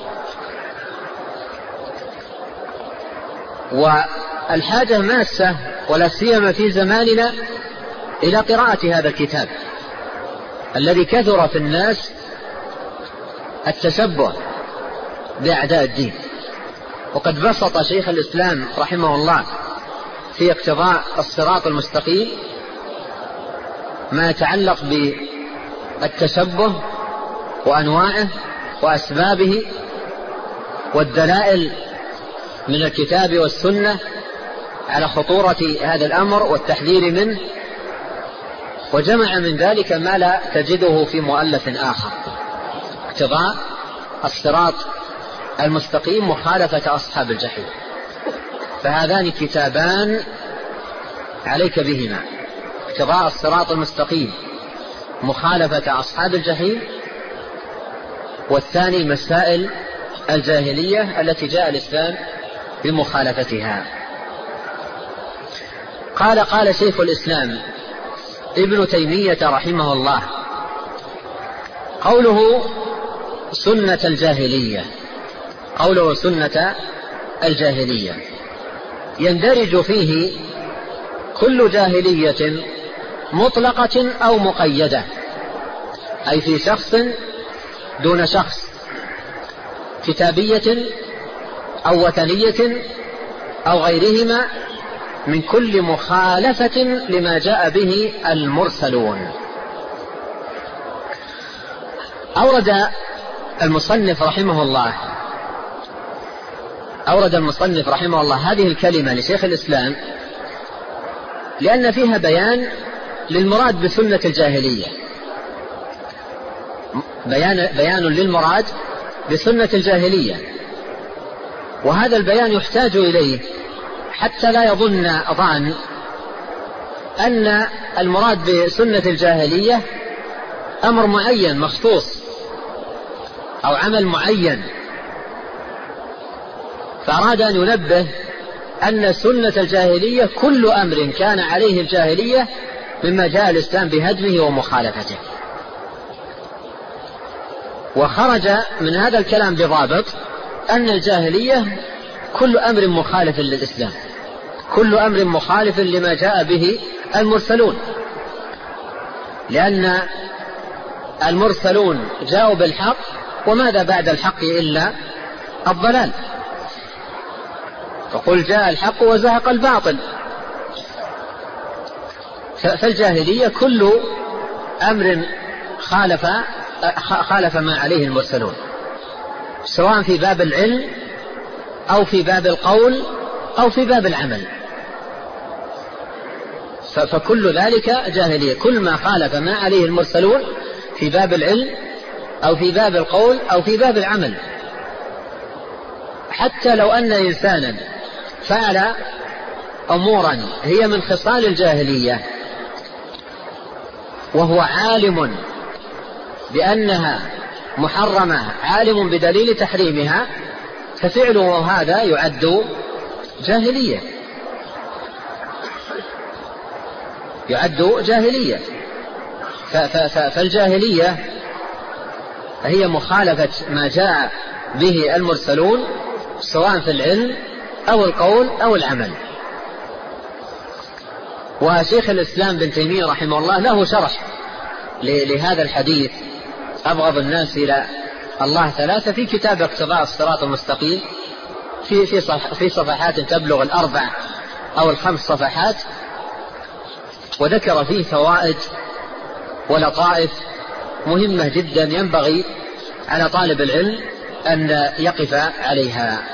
والحاجة ماسة ولا سيما في زماننا إلى قراءة هذا الكتاب الذي كثر في الناس التشبه بأعداء الدين. وقد بسط شيخ الإسلام رحمه الله في اقتضاء الصراط المستقيم ما يتعلق بالتشبه وأنواعه وأسبابه والدلائل من الكتاب والسنة على خطورة هذا الأمر والتحذير منه، وجمع من ذلك ما لا تجده في مؤلف آخر: اقتضاء الصراط المستقيم، مخالفة أصحاب الجحيم. فهذان كتابان عليك بهما: اقتضاء الصراط المستقيم، مخالفة أصحاب الجحيم، والثاني مسائل الجاهلية التي جاء الإسلام بمخالفتها. قال شيخ الإسلام ابن تيمية رحمه الله: قوله سنة الجاهلية، قوله سنة الجاهلية يندرج فيه كل جاهلية مطلقة أو مقيدة، أي في شخص دون شخص، كتابية أو وثنية أو غيرهما، من كل مخالفة لما جاء به المرسلون. أورد المصنف رحمه الله هذه الكلمة لشيخ الإسلام لأن فيها بيان للمراد بسنة الجاهلية، بيان للمراد بسنة الجاهلية، وهذا البيان يحتاج إليه حتى لا يظن ظان أن المراد بسنة الجاهلية أمر معين مخصوص أو عمل معين، فأراد أن ينبه أن سنة الجاهلية كل أمر كان عليه الجاهلية مما جاء الإسلام بهدمه ومخالفته. وخرج من هذا الكلام بضابط أن الجاهلية كل أمر مخالف للإسلام، كل أمر مخالف لما جاء به المرسلون، لأن المرسلون جاءوا بالحق، وماذا بعد الحق إلا الضلال، فقل جاء الحق وزهق الباطل. فالجاهلية كل أمر خالف ما عليه المرسلون، سواء في باب العلم أو في باب القول أو في باب العمل، فكل ذلك جاهلية، كل ما خالف ما عليه المرسلون في باب العلم أو في باب القول أو في باب العمل. حتى لو أن إنسانا فعل أمورا هي من خصال الجاهلية وهو عالم بأنها محرمة، عالم بدليل تحريمها، ففعله هذا يعد جاهلية، فالجاهلية هي مخالفة ما جاء به المرسلون سواء في العلم أو القول أو العمل. وشيخ الإسلام بن تيمية رحمه الله له شرح لهذا الحديث: أبغض الناس إلى الله ثلاثة، في كتاب اقتضاء الصراط المستقيم، في صفحات تبلغ 4 أو 5 صفحات، وذكر فيه فوائد ولطائف مهمة جدا ينبغي على طالب العلم أن يقف عليها.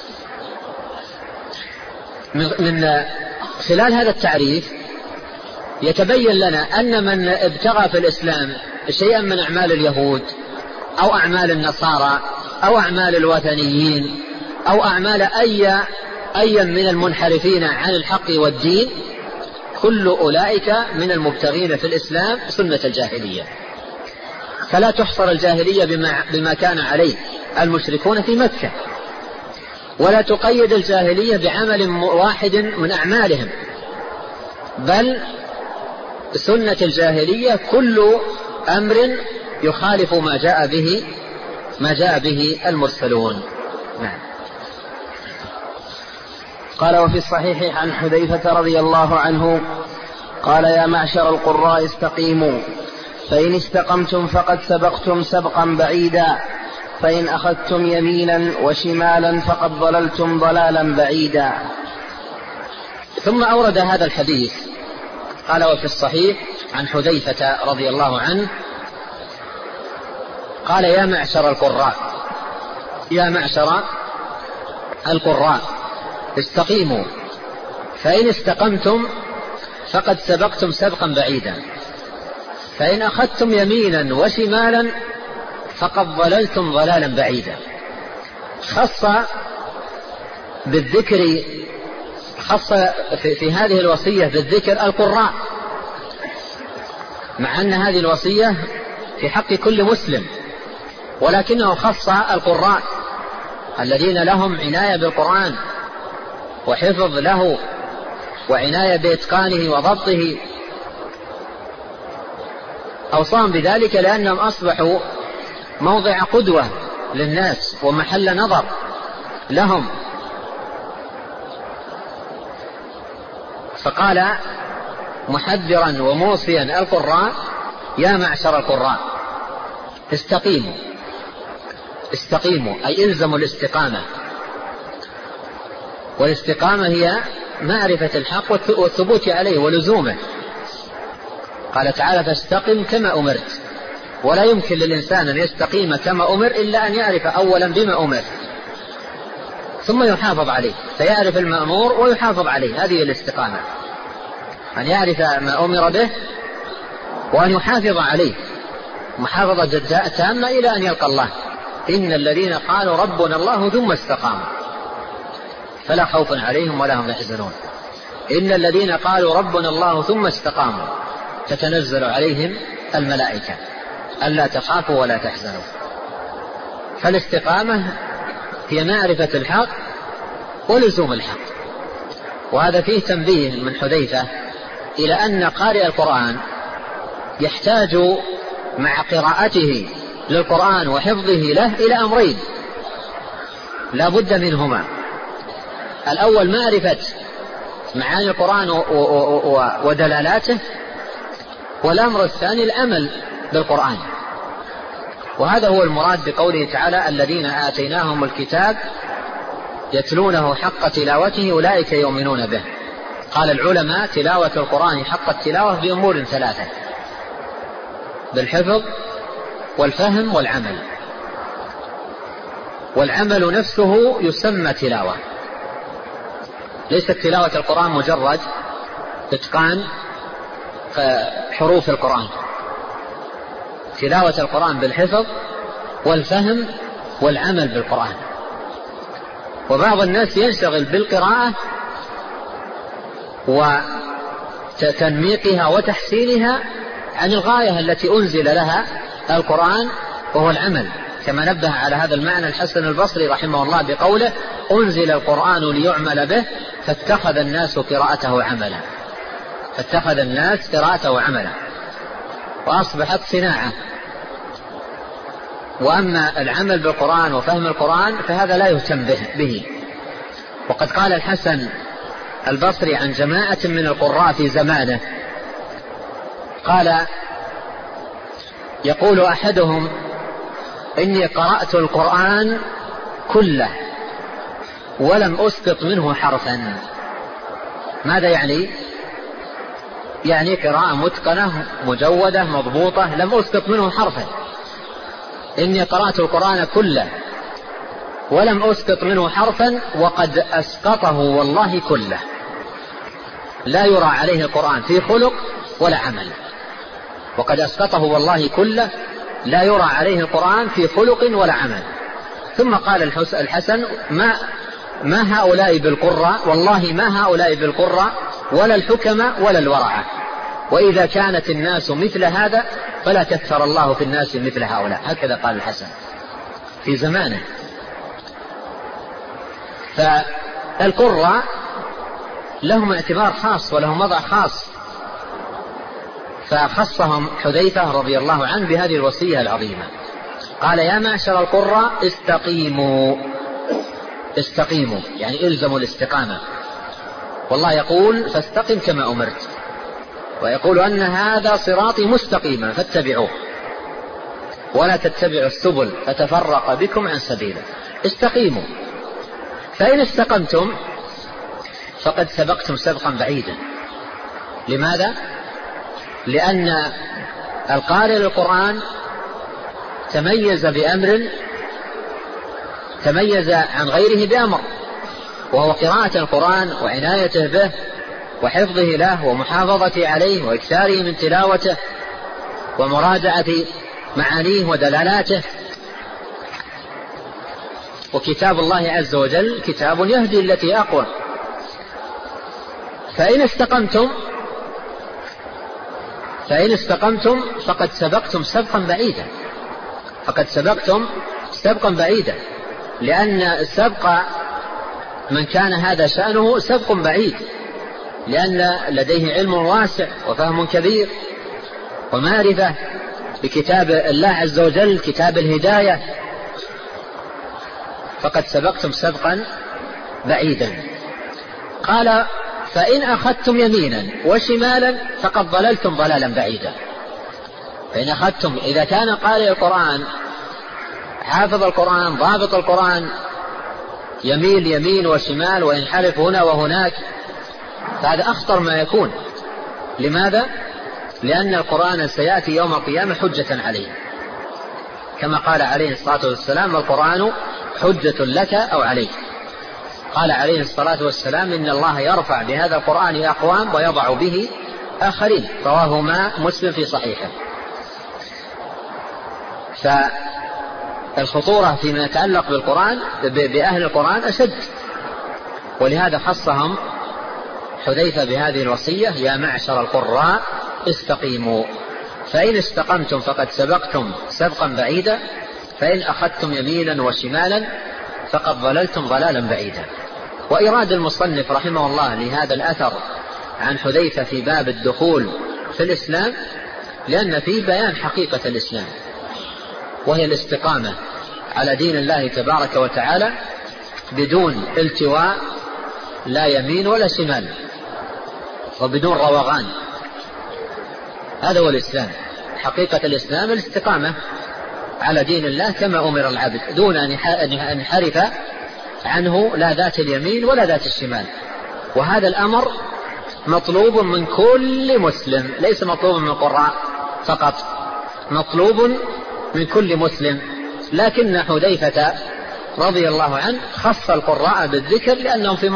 من خلال هذا التعريف يتبين لنا أن من ابتغى في الإسلام شيئا من أعمال اليهود أو أعمال النصارى أو أعمال الوثنيين أو أعمال أي من المنحرفين عن الحق والدين، كل أولئك من المبتغين في الإسلام سنة الجاهلية. فلا تحصر الجاهلية بما كان عليه المشركون في مكة، ولا تقيد الجاهلية بعمل واحد من أعمالهم، بل سنة الجاهلية كل أمر يخالف ما جاء به المرسلون. نعم. قال: وفي الصحيح عن حذيفة رضي الله عنه قال: يا معشر القراء استقيموا، فإن استقمتم فقد سبقتم سبقا بعيدا، فإن أخذتم يمينا وشمالا فقد ضللتم ضلالا بعيدا. ثم أورد هذا الحديث قال: وفي الصحيح عن حذيفة رضي الله عنه قال: يا معشر القراء استقيموا، فإن استقمتم فقد سبقتم سبقا بعيدا، فإن أخذتم يمينا وشمالا فقد ضللتم ضلالا بعيدا. خص في هذه الوصية بالذكر القراء، مع أن هذه الوصية في حق كل مسلم، ولكنه خص القراء الذين لهم عناية بالقرآن وحفظ له وعناية بإتقانه وضبطه. أوصاهم بذلك لأنهم أصبحوا موضع قدوة للناس ومحل نظر لهم. فقال محذرا وموصيا القراء: يا معشر القراء استقيموا، أي إلزموا الاستقامة. والاستقامة هي معرفة الحق والثبوت عليه ولزومه. قال تعالى: فاستقم كما أمرت. ولا يمكن للإنسان أن يستقيم كما أمر إلا أن يعرف أولا بما أمر ثم يحافظ عليه، فيعرف المأمور ويحافظ عليه. هذه الاستقامة، أن يعرف ما أمر به وأن يحافظ عليه محافظة تامة إلى أن يلقى الله. إن الذين قالوا ربنا الله ثم استقاموا فلا خوف عليهم ولا هم يحزنون. إن الذين قالوا ربنا الله ثم استقاموا تتنزل عليهم الملائكة ألا تخافوا ولا تحزنوا. فالاستقامة هي معرفة الحق ولزوم الحق. وهذا فيه تنبيه من حذيفة إلى أن قارئ القرآن يحتاج مع قراءته للقرآن وحفظه له إلى أمرين لا بد منهما: الأول معرفة معاني القرآن ودلالاته، والأمر الثاني العمل بالقرآن. وهذا هو المراد بقوله تعالى: الذين آتيناهم الكتاب يتلونه حق تلاوته أولئك يؤمنون به. قال العلماء: تلاوة القرآن حق التلاوة بأمور ثلاثة: بالحفظ والفهم والعمل. والعمل نفسه يسمى تلاوة. ليست تلاوة القرآن مجرد إتقان حروف القرآن، تلاوة القرآن بالحفظ والفهم والعمل بالقرآن. وبعض الناس ينشغل بالقراءة وتنميقها وتحسينها عن الغاية التي أنزل لها القرآن، وهو العمل، كما نبه على هذا المعنى الحسن البصري رحمه الله بقوله: أنزل القرآن ليعمل به فاتخذ الناس قراءته عملا، وأصبحت صناعة. وأما العمل بالقرآن وفهم القرآن فهذا لا يهتم به. وقد قال الحسن البصري عن جماعة من القراء في زمانه، قال: يقول أحدهم: إني قرأت القرآن كله ولم أسقط منه حرفا. ماذا يعني؟ يعني قراءة متقنة مجودة مضبوطة، لم أسقط منه حرفا. إني قرأت القرآن كله ولم أسقط منه حرفا وقد أسقطه والله كله. لا يرى عليه القرآن في خلق ولا عمل. وقد أسقطه والله كله، لا يرى عليه القرآن في خلق ولا عمل. ثم قال الحسن: ما هؤلاء بالقراء، والله ما هؤلاء بالقراء ولا الحكمة ولا الورعة. وإذا كانت الناس مثل هذا فلا كثر الله في الناس مثل هؤلاء. هكذا قال الحسن في زمانه. فالقراء لهم اعتبار خاص ولهم وضع خاص فخصهم حذيفة رضي الله عنه بهذه الوصية العظيمة. قال يا معشر القراء استقيموا يعني الزموا الاستقامة. والله يقول فاستقم كما أمرت، ويقول أن هذا صراطي مستقيما فاتبعوه ولا تتبعوا السبل فتفرق بكم عن سبيله. استقيموا، فإن استقمتم فقد سبقتم سبقا بعيدا. لماذا؟ لأن القارئ للقرآن تميز بأمر، تميز عن غيره بأمر، وهو قراءة القرآن وعنايته به وحفظه له ومحافظة عليه وإكثاره من تلاوته ومراجعة معانيه ودلالاته. وكتاب الله عز وجل كتاب يهدي التي أقوى. فإن استقمتم فقد سبقتم سبقا بعيدا، لأن السبق من كان هذا شأنه سبق بعيد، لأن لديه علم واسع وفهم كبير ومعرفة بكتاب الله عز وجل كتاب الهداية، فقد سبقتم سبقا بعيدا. قال فإن أخذتم يمينا وشمالا فقد ضللتم ضلالا بعيدا. فإن أخذتم، إذا كان قارئ القرآن حافظ القرآن ضابط القرآن يميل يمين وشمال وينحرف هنا وهناك، فهذا أخطر ما يكون. لماذا؟ لأن القرآن سيأتي يوم القيامة حجة عليه، كما قال عليه الصلاة والسلام القرآن حجة لك أو عليك. قال عليه الصلاة والسلام إن الله يرفع بهذا القرآن أقوام ويضع به آخرين، رواهما مسلم في صحيحه. فالخطورة فيما يتعلق بالقرآن بأهل القرآن أشد، ولهذا خصهم حذيفة بهذه الوصية يا معشر القراء استقيموا، فإن استقمتم فقد سبقتم سبقا بعيدا، فإن أخذتم يمينا وشمالا فقد ضللتم ضلالا بعيدا. وإراد المصنف رحمه الله لهذا الأثر عن حذيفة في باب الدخول في الإسلام لأن فيه بيان حقيقة الإسلام، وهي الاستقامة على دين الله تبارك وتعالى بدون التواء، لا يمين ولا شمال، وبدون روغان. هذا هو الإسلام. حقيقة الإسلام الاستقامة على دين الله كما أمر العبد دون أن ينحرف عنه لا ذات اليمين ولا ذات الشمال. وهذا الأمر مطلوب من كل مسلم، ليس مطلوب من القراء فقط، مطلوب من كل مسلم. لكن حذيفة رضي الله عنه خص القراء بالذكر لأنهم في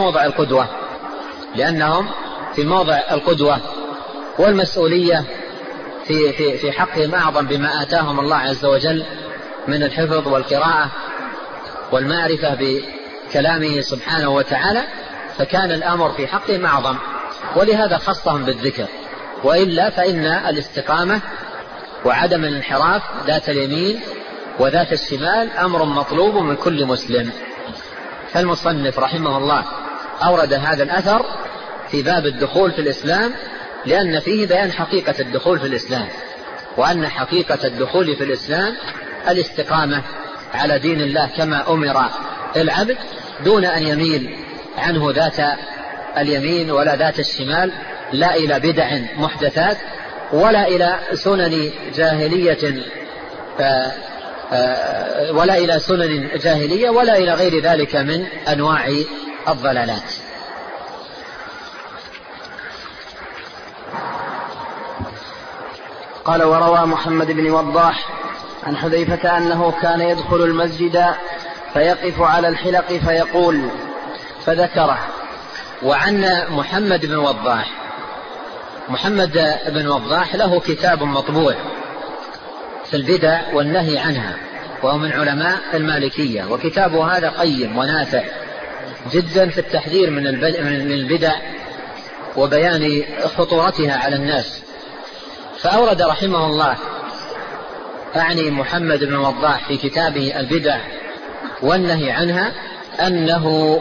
موضع القدوة والمسؤولية في حقهم أعظم بما آتاهم الله عز وجل من الحفظ والقراءة والمعرفة بكلامه سبحانه وتعالى، فكان الأمر في حقهم أعظم، ولهذا خصهم بالذكر. وإلا فإن الاستقامة وعدم الانحراف ذات اليمين وذات الشمال أمر مطلوب من كل مسلم. فالمصنف رحمه الله أورد هذا الأثر في باب الدخول في الإسلام لأن فيه بيان حقيقة الدخول في الإسلام، وأن حقيقة الدخول في الإسلام الاستقامة على دين الله كما أمر العبد دون أن يميل عنه ذات اليمين ولا ذات الشمال، لا إلى بدع محدثات ولا إلى سنن جاهلية ولا إلى غير ذلك من أنواع الضلالات. قال وروى محمد بن وضاح عن حذيفة أنه كان يدخل المسجد فيقف على الحلق فيقول فذكره. وعن محمد بن وضاح له كتاب مطبوع في البدع والنهي عنها، وهو من علماء المالكية، وكتابه هذا قيم ونافع جدا في التحذير من البدع وبيان خطورتها على الناس. فأورد رحمه الله أعني محمد بن وضاح في كتابه البدع والنهي عنها أنه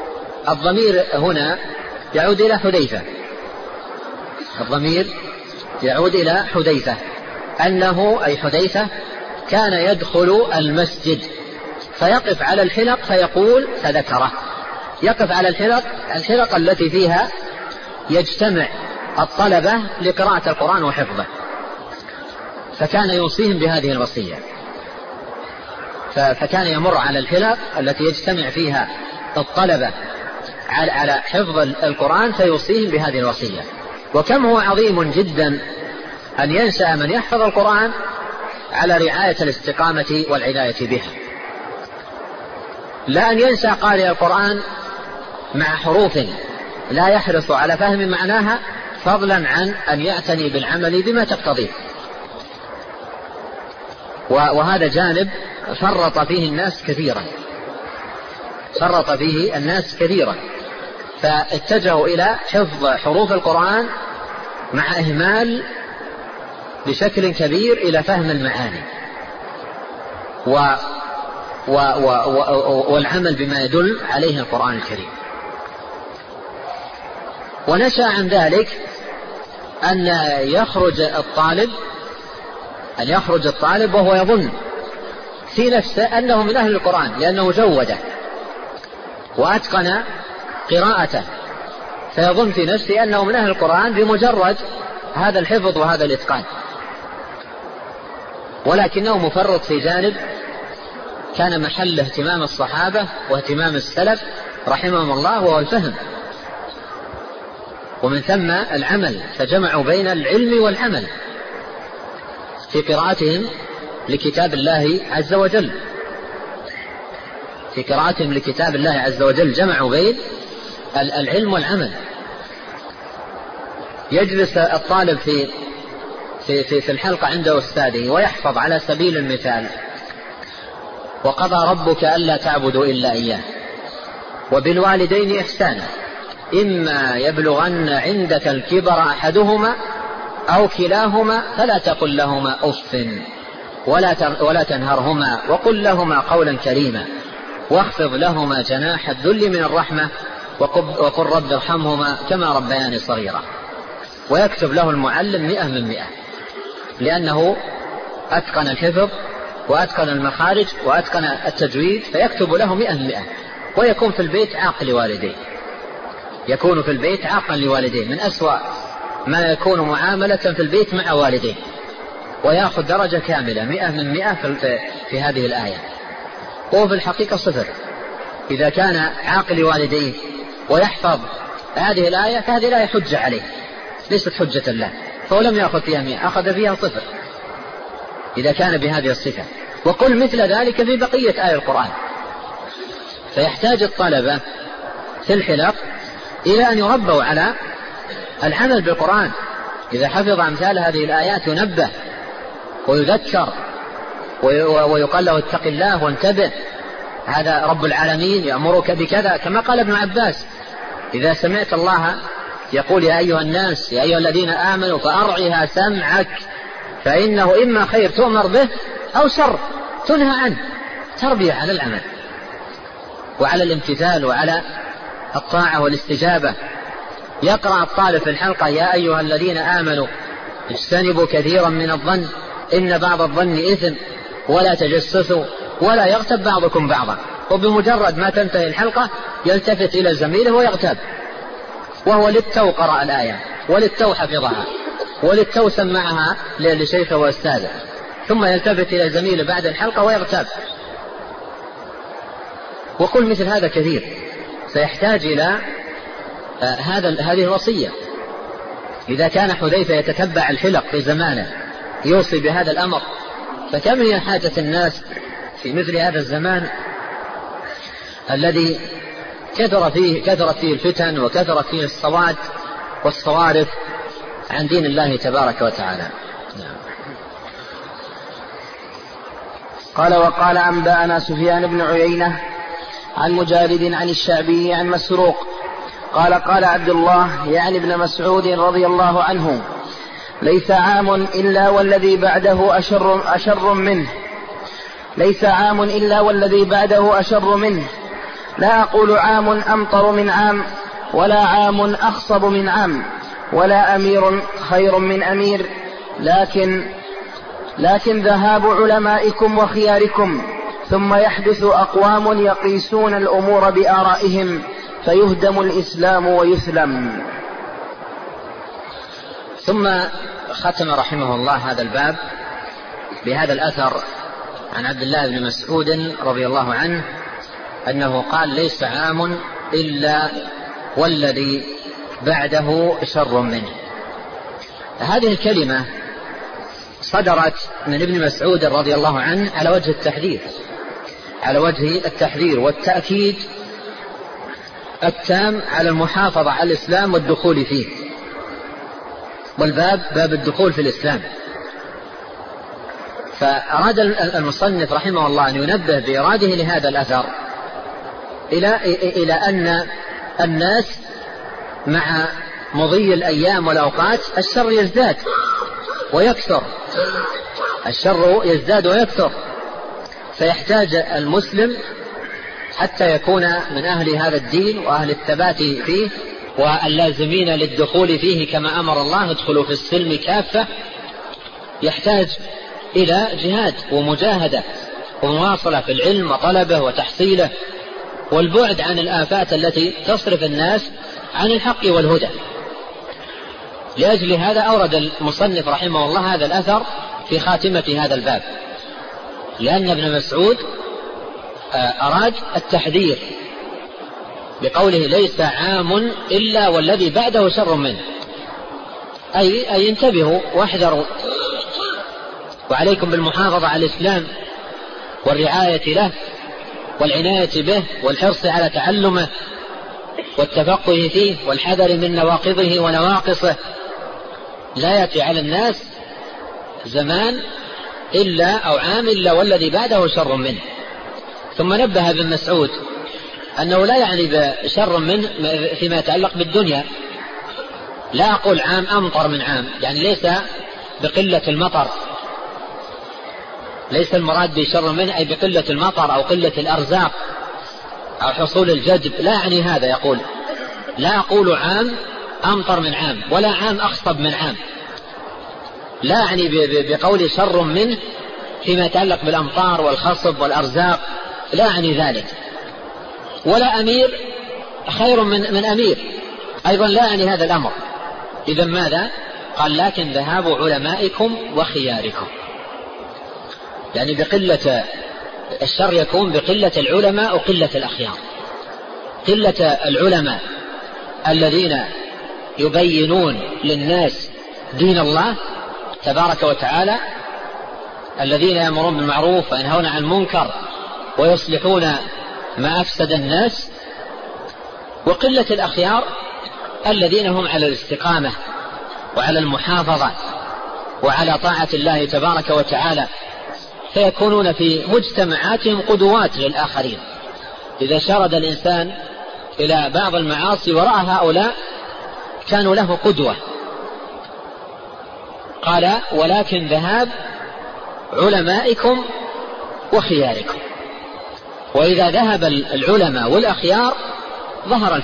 الضمير هنا يعود إلى حذيفة، الضمير يعود إلى حذيفة أنه أي حذيفة كان يدخل المسجد فيقف على الحلق فيقول فذكره، يقف على الحلق التي فيها يجتمع الطلبة لقراءة القرآن وحفظه، فكان يوصيهم بهذه الوصية. فكان يمر على الحلق التي يجتمع فيها الطلبة على حفظ القرآن فيوصيهم بهذه الوصية. وكم هو عظيم جدا أن ينشأ من يحفظ القرآن على رعاية الاستقامة والعناية بها، لا أن ينشأ قارئ القرآن مع حروف لا يحرص على فهم معناها فضلا عن أن يعتني بالعمل بما تقتضيه. وهذا جانب فرط فيه الناس كثيرا، فاتجهوا إلى حفظ حروف القرآن مع إهمال بشكل كبير إلى فهم المعاني والعمل بما يدل عليه القرآن الكريم. ونشأ عن ذلك أن يخرج الطالب وهو يظن في نفسه أنه من أهل القرآن لأنه جوده وأتقن قراءته، فيظن في نفسه أنه من أهل القرآن بمجرد هذا الحفظ وهذا الإتقان، ولكنه مفرط في جانب كان محل اهتمام الصحابة واهتمام السلف رحمهم الله، وهو الفهم، ومن ثم العمل، فجمعوا بين العلم والعمل في قراءتهم لكتاب الله عز وجل، جمعوا بين العلم والعمل. يجلس الطالب في الحلقة عند أستاذه ويحفظ على سبيل المثال: وقضى ربك ألا تعبدوا إلا إياه وبالوالدين إحسانا إما يبلغن عندك الكبر أحدهما أو كلاهما فلا تقل لهما أف ولا تنهرهما وقل لهما قولا كريما واخفض لهما جناح الذل من الرحمة وقل رب ارحمهما كما ربياني صغيرا. ويكتب له المعلم 100%، لأنه أتقن الحفظ وأتقن المخارج وأتقن التجويد، فيكتب له 100%. ويكون في البيت عاقا لوالديه، من أسوأ ما يكون معاملة في البيت مع والديه، ويأخذ درجة كاملة 100% في هذه الآية، وهو في الحقيقة 0. إذا كان عاقل والديه ويحفظ هذه الآية فهذه الآية حجة عليه، ليست حجة له، فهو لم يأخذ فيها 100، أخذ فيها 0 إذا كان بهذه الصفة. وقل مثل ذلك في بقية آية القرآن. فيحتاج الطلبة في الحلق إلى أن يربوا على العمل بالقرآن. إذا حفظ أمثال هذه الآيات ينبه ويذكر ويقال له اتق الله وانتبه، هذا رب العالمين يأمرك بكذا، كما قال ابن عباس: إذا سمعت الله يقول يا أيها الناس يا أيها الذين آمنوا فأرعها سمعك فإنه إما خير تؤمر به أو شر تنهى عنه. تربية على العمل وعلى الامتثال وعلى الطاعة والاستجابة. يقرأ الطالب في الحلقة: يا أيها الذين آمنوا اجتنبوا كثيرا من الظن إن بعض الظن إثم ولا تجسسوا ولا يغتب بعضكم بعضا. وبمجرد ما تنتهي الحلقة يلتفت إلى زميله ويغتاب، وهو للتو قرأ الآية وللتو حفظها وللتو سمعها لشيخه وأستاذه، ثم يلتفت إلى زميله بعد الحلقة ويغتاب. وكل مثل هذا كثير، سيحتاج إلى هذه الوصية. إذا كان حذيفة يتتبع الحلق في زمانه يوصي بهذا الأمر، فكم هي حاجة الناس في مثل هذا الزمان الذي كثرت فيه الفتن وكثرت فيه الصواد والصوارف عن دين الله تبارك وتعالى. قال: وقال أنبأنا سفيان بن عيينة عن مجالد عن الشعبي عن مسروق قال: قال عبد الله يعني ابن مسعود رضي الله عنه: ليس عام إلا والذي بعده أشر منه. لا أقول عام أمطر من عام ولا عام أخصب من عام ولا أمير خير من أمير، لكن ذهاب علمائكم وخياركم. ثم يحدث أقوام يقيسون الأمور بآرائهم فيهدم الإسلام ويسلم. ثم ختم رحمه الله هذا الباب بهذا الأثر عن عبد الله بن مسعود رضي الله عنه أنه قال: ليس عام إلا والذي بعده شر منه. هذه الكلمة صدرت من ابن مسعود رضي الله عنه على وجه التحذير والتأكيد التام على المحافظة على الإسلام والدخول فيه، والباب باب الدخول في الإسلام. فأراد المصنف رحمه الله أن ينبه بإراده لهذا الأثر إلى أن الناس مع مضي الأيام والأوقات الشر يزداد ويكثر، فيحتاج المسلم حتى يكون من أهل هذا الدين وأهل الثبات فيه واللازمين للدخول فيه كما أمر الله: ادخلوا في السلم كافة. يحتاج إلى جهاد ومجاهدة ومواصلة في العلم وطلبه وتحصيله، والبعد عن الآفات التي تصرف الناس عن الحق والهدى. لأجل هذا أورد المصنف رحمه الله هذا الأثر في خاتمة هذا الباب، لأن ابن مسعود أراد التحذير بقوله: ليس عام إلا والذي بعده شر منه، أي انتبهوا واحذروا، وعليكم بالمحافظة على الإسلام والرعاية له والعناية به والحرص على تعلمه والتفقه فيه والحذر من نواقضه ونواقصه. لا يأتي على الناس زمان أو عام إلا والذي بعده شر منه. ثم نبه ابن مسعود أنه لا يعني بشر منه فيما يتعلق بالدنيا. لا أقول عام أمطر من عام، يعني ليس بقلة المطر، ليس المراد بشر منه أي بقلة المطر أو قلة الأرزاق أو حصول الجدب، لا يعني هذا. يقول: لا أقول عام أمطر من عام ولا عام أخصب من عام، لا يعني بقول شر منه فيما يتعلق بالأمطار والخصب والأرزاق، لا يعني ذلك. ولا أمير خير من أمير، أيضا لا يعني هذا الأمر. إذن ماذا؟ قال: لكن ذهاب علمائكم وخياركم، يعني بقلة الشر يكون بقلة العلماء وقلة الأخيار. قلة العلماء الذين يبينون للناس دين الله تبارك وتعالى، الذين يأمرون بالمعروف وينهون عن المنكر ويصلحون ما أفسد الناس. وقلة الأخيار الذين هم على الاستقامة وعلى المحافظة وعلى طاعة الله تبارك وتعالى، فيكونون في مجتمعاتهم قدوات للآخرين. إذا شرد الإنسان إلى بعض المعاصي ورأى هؤلاء كانوا له قدوة. قال: ولكن ذهاب علمائكم وخياركم. وإذا ذهب العلماء والأخيار ظهر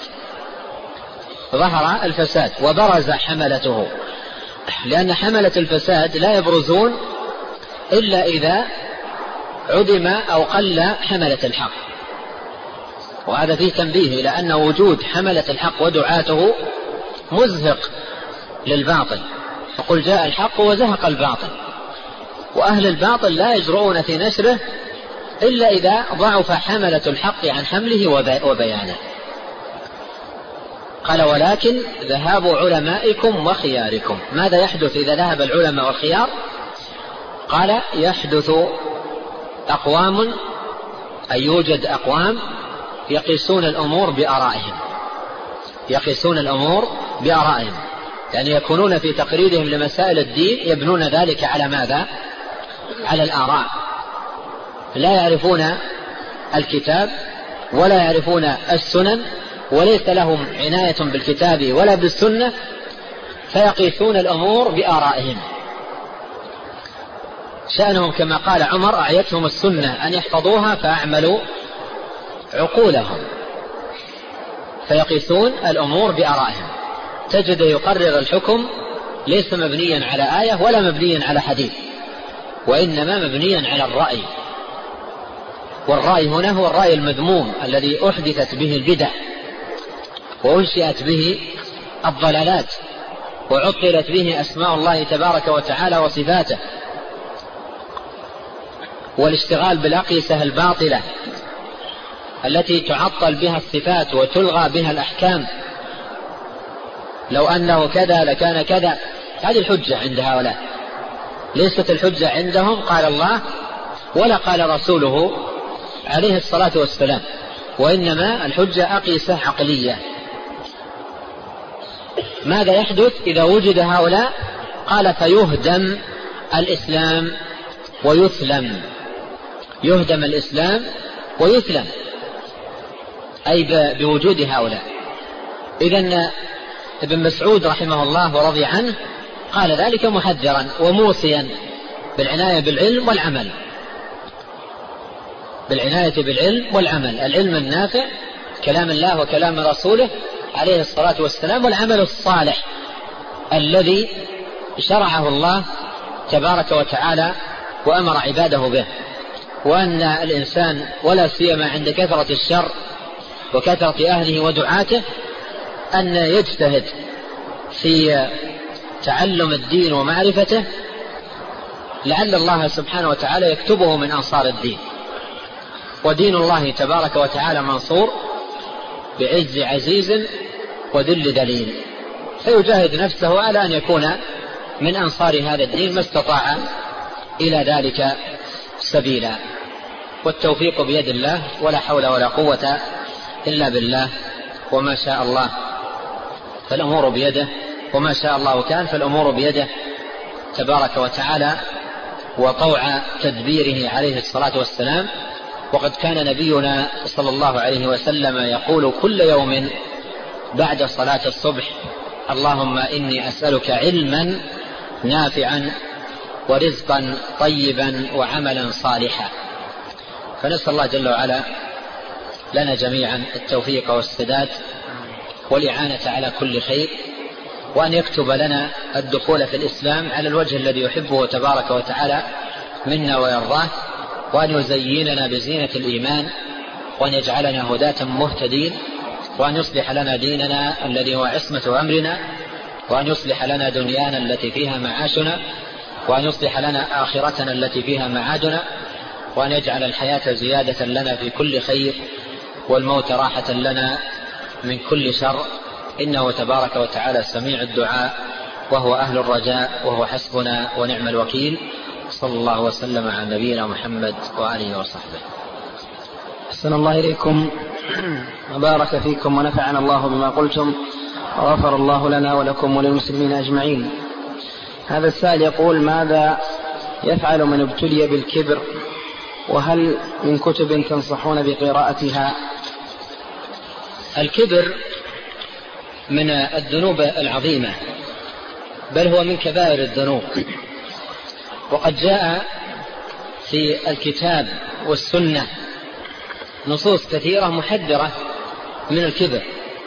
الفساد وبرز حملته، لأن حملة الفساد لا يبرزون إلا إذا عدم أو قل حملة الحق. وهذا فيه تنبيه إلى أن وجود حملة الحق ودعاته مزهق للباطل، فقل جاء الحق وزهق الباطل. وأهل الباطل لا يجرؤون في نشره إلا إذا ضعف حملة الحق عن حمله وبيانه. قال: ولكن ذهاب علمائكم وخياركم. ماذا يحدث إذا ذهب العلماء والخيار؟ قال: يحدث أقوام، أي يوجد أقوام يقيسون الأمور بآرائهم، يعني يكونون في تقريرهم لمسائل الدين يبنون ذلك على ماذا؟ على الآراء. لا يعرفون الكتاب ولا يعرفون السنن، وليس لهم عناية بالكتاب ولا بالسنة، فيقيسون الأمور بآرائهم. شأنهم كما قال عمر: أعيتهم السنة أن يحفظوها فأعملوا عقولهم. فيقيسون الأمور بآرائهم. تجد يقرر الحكم ليس مبنيا على آية ولا مبنيا على حديث، وإنما مبنيا على الرأي. والرأي هنا هو الرأي المذموم الذي أحدثت به البدع وأنشئت به الضلالات وعطلت به أسماء الله تبارك وتعالى وصفاته، والاشتغال بالأقيسة الباطلة التي تعطل بها الصفات وتلغى بها الأحكام. لو أنه كذا لكان كذا، هذه الحجة عند هؤلاء. ليست الحجة عندهم قال الله ولا قال رسوله عليه الصلاة والسلام، وإنما الحجة أقيسة عقلية. ماذا يحدث إذا وجد هؤلاء؟ قال فيهدم الإسلام ويثلم. يهدم الإسلام ويثلم، أي بوجود هؤلاء. إذن ابن مسعود رحمه الله ورضي عنه قال ذلك محذرا وموصيا بالعناية بالعلم والعمل، بالعناية بالعلم والعمل، العلم النافع كلام الله وكلام رسوله عليه الصلاة والسلام، والعمل الصالح الذي شرعه الله تبارك وتعالى وأمر عباده به. وأن الإنسان ولا سيما عند كثرة الشر وكثرة أهله ودعاته أن يجتهد في تعلم الدين ومعرفته، لعل الله سبحانه وتعالى يكتبه من أنصار الدين. ودين الله تبارك وتعالى منصور بعز عزيز وذل ذليل، فيجاهد نفسه على أن يكون من أنصار هذا الدين ما استطاع إلى ذلك سبيلا. والتوفيق بيد الله، ولا حول ولا قوة إلا بالله، وما شاء الله فالأمور بيده، وما شاء الله كان فالأمور بيده تبارك وتعالى وطوع تدبيره عليه الصلاة والسلام. وقد كان نبينا صلى الله عليه وسلم يقول كل يوم بعد صلاة الصبح اللهم إني أسألك علما نافعا ورزقا طيبا وعملا صالحا. فنسأل الله جل وعلا لنا جميعا التوفيق والسداد والإعانة على كل خير، وأن يكتب لنا الدخول في الإسلام على الوجه الذي يحبه تبارك وتعالى منا ويرضاه، وأن يزيننا بزينة الإيمان، وأن يجعلنا هداة مهتدين، وأن يصلح لنا ديننا الذي هو عصمة أمرنا، وأن يصلح لنا دنيانا التي فيها معاشنا، وأن يصلح لنا آخرتنا التي فيها معادنا، وأن يجعل الحياة زيادة لنا في كل خير والموت راحة لنا من كل شر، إنه تبارك وتعالى سميع الدعاء وهو أهل الرجاء وهو حسبنا ونعم الوكيل. صلى الله وسلم على نبينا محمد وآله وصحبه. أحسن الله إليكم وبارك فيكم ونفعنا الله بما قلتم وغفر الله لنا ولكم وللمسلمين أجمعين. هذا السائل يقول: ماذا يفعل من ابتلي بالكبر؟ وهل من كتب تنصحون بقراءتها؟ الكبر من الذنوب العظيمة، بل هو من كبائر الذنوب، وقد جاء في الكتاب والسنة نصوص كثيرة محذرة من الكبر.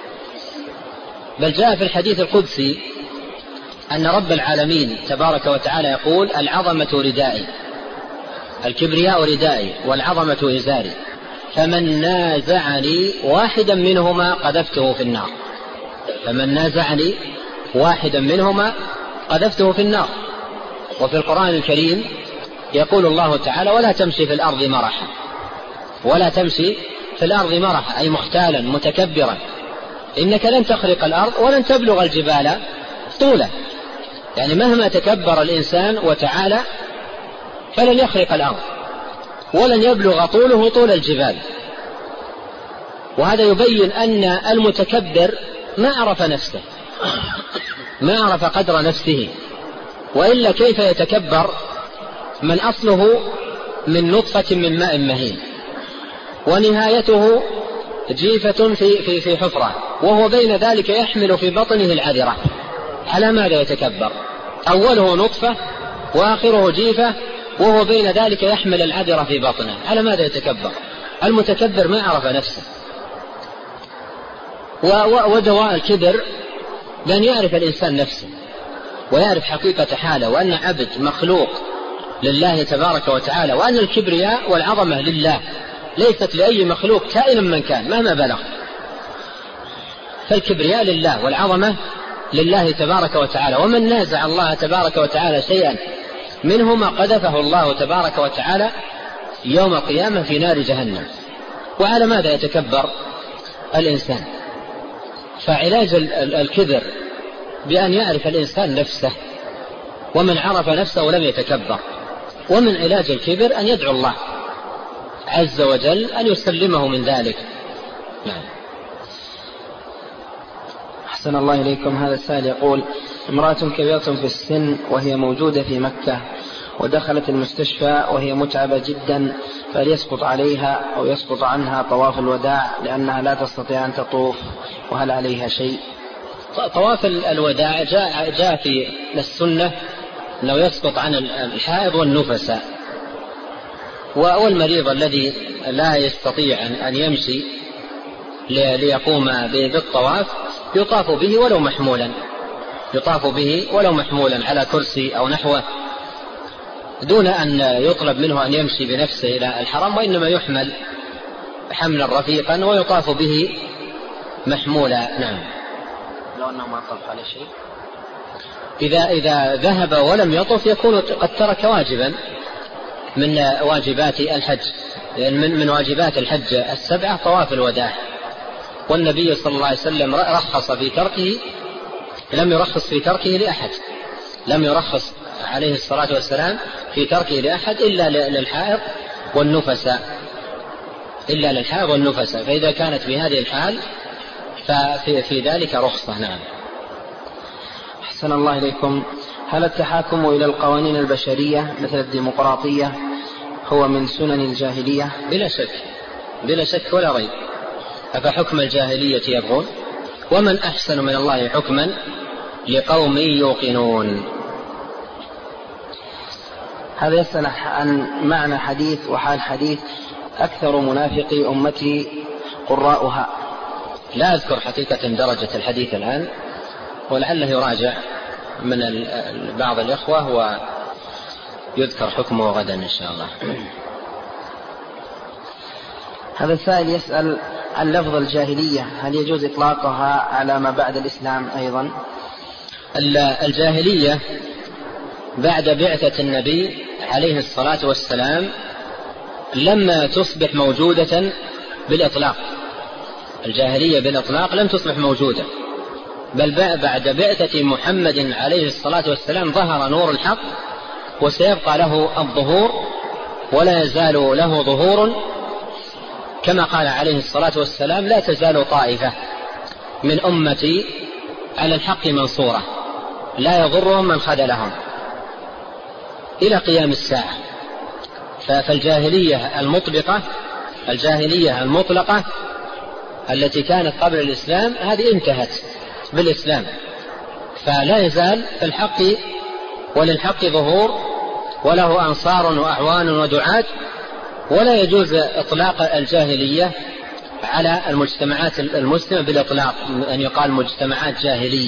بل جاء في الحديث القدسي أن رب العالمين تبارك وتعالى يقول: العظمة ردائي، الكبرياء ردائي، والعظمة إزاري، فمن نازعني واحدا منهما قذفته في النار. فمن نازعني واحدا منهما قذفته في النار. وفي القرآن الكريم يقول الله تعالى: ولا تمشي في الأرض مرحا. ولا تمشي في الأرض مرحا أي مختالا متكبرا، إنك لن تخرق الأرض ولن تبلغ الجبال طولا. يعني مهما تكبر الإنسان وتعالى فلن يخرق الأرض ولن يبلغ طوله طول الجبال. وهذا يبين أن المتكبر ما عرف نفسه، ما عرف قدر نفسه، وإلا كيف يتكبر من أصله من نطفة من ماء مهين ونهايته جيفة في حفرة، وهو بين ذلك يحمل في بطنه العذرة. على ماذا يتكبر؟ أوله نطفة وآخره جيفة، وهو بين ذلك يحمل العذرة في بطنه. على ماذا يتكبر؟ المتكبر ما عرف نفسه. ودواء الكبر بأن يعرف الإنسان نفسه، ويعرف حقيقة حاله وأن عبد مخلوق لله تبارك وتعالى، وأن الكبرياء والعظمة لله ليست لأي مخلوق كائنا من كان مهما بلغ، فالكبرياء لله والعظمة لله تبارك وتعالى، ومن نازع الله تبارك وتعالى شيئا منهما قذفه الله تبارك وتعالى يوم القيامة في نار جهنم. وعلى ماذا يتكبر الإنسان؟ فعلاج الكبر بأن يعرف الإنسان نفسه، ومن عرف نفسه لم يتكبر. ومن علاج الكبر أن يدعو الله عز وجل أن يسلمه من ذلك. نعم. أحسن الله إليكم. هذا السائل يقول: امرأة كبيرة في السن وهي موجودة في مكة ودخلت المستشفى وهي متعبة جدا، فهل يسقط عليها أو يسقط عنها طواف الوداع لأنها لا تستطيع أن تطوف، وهل عليها شيء؟ طواف الوداع جاء في السنة أنه يسقط عن الحائض والنفساء، والمريض الذي لا يستطيع أن يمشي ليقوم بالطواف يطاف به ولو محمولا على كرسي أو نحوه، دون أن يطلب منه أن يمشي بنفسه إلى الحرم، وإنما يحمل حملا رفيقا ويطاف به محمولا. نعم. لو أنه ما طلب على شيء، إذا ذهب ولم يطف يكون قد ترك واجبا من واجبات الحج، من واجبات الحج 7 طواف الوداع، والنبي صلى الله عليه وسلم رخص في تركه، لم يرخص في تركه لأحد، لم يرخص عليه الصلاة والسلام في تركه لأحد إلا للحائض والنفساء، فإذا كانت بهذه الحال ففي ذلك رخصة. نعم. أحسن الله إليكم. هل التحاكم إلى القوانين البشرية مثل الديمقراطية هو من سنن الجاهلية؟ بلا شك ولا ريب. أفحكم الجاهلية يبغون ومن أحسن من الله حكما لقوم يوقنون. هذا يسأل عن معنى حديث وحال حديث: أكثر منافقي أمتي قراؤها. لا أذكر حقيقة درجة الحديث الآن، ولعله يراجع من بعض الإخوة ويذكر حكمه غدا إن شاء الله. هذا السائل يسأل عن لفظ الجاهلية، هل يجوز إطلاقها على ما بعد الإسلام أيضا؟ الجاهلية بعد بعثة النبي عليه الصلاة والسلام لما تصبح موجودة بالإطلاق، الجاهلية بالإطلاق لم تصبح موجودة، بل بعد بعثة محمد عليه الصلاة والسلام ظهر نور الحق، وسيبقى له الظهور ولا يزال له ظهور، كما قال عليه الصلاة والسلام: لا تزال طائفة من أمتي على الحق منصورة لا يضرهم من خذلهم إلى قيام الساعة. فالجاهلية المطلقة التي كانت قبل الإسلام هذه انتهت بالإسلام، فلا يزال في الحق وللحق ظهور وله أنصار وأعوان ودعاة، ولا يجوز إطلاق الجاهلية على المجتمعات المسلمة بالإطلاق، أن يقال مجتمعات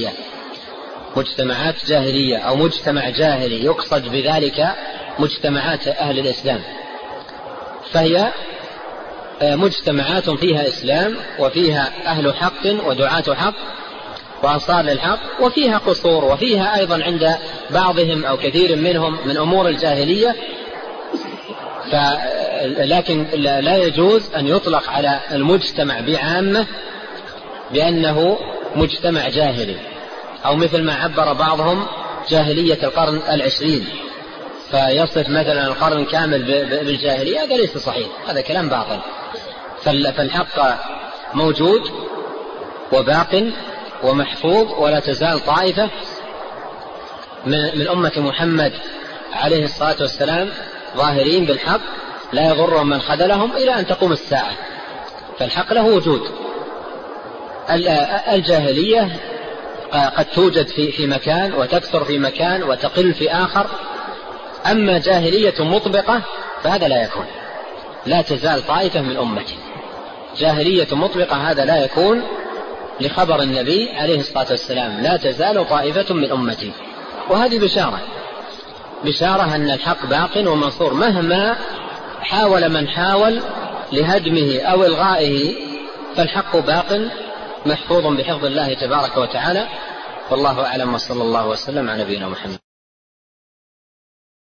جاهلية أو مجتمع جاهلي، يقصد بذلك مجتمعات أهل الإسلام، فهي مجتمعات فيها إسلام وفيها أهل حق ودعاة حق وأنصار للحق، وفيها قصور، وفيها أيضا عند بعضهم أو كثير منهم من أمور الجاهلية، لكن لا يجوز أن يطلق على المجتمع بعامة بأنه مجتمع جاهلي، أو مثل ما عبر بعضهم جاهلية القرن 20 فيصف مثلا القرن كامل بالجاهلية، هذا ليس صحيح، هذا كلام باطل. فالحق موجود وباق ومحفوظ، ولا تزال طائفة من أمة محمد عليه الصلاة والسلام ظاهرين بالحق لا يضرهم من خذلهم إلى أن تقوم الساعة، فالحق له وجود. الجاهلية قد توجد في مكان وتكثر في مكان وتقل في آخر، أما جاهلية مطبقة فهذا لا يكون، لا تزال طائفة من أمتي. جاهلية مطبقة هذا لا يكون، لخبر النبي عليه الصلاة والسلام: لا تزال طائفة من أمتي. وهذه بشارة أن الحق باق ومنصور مهما حاول من حاول لهدمه أو إلغائه، فالحق باق محفوظ بحفظ الله تبارك وتعالى. والله أعلم، وصلى الله وسلم على نبينا محمد.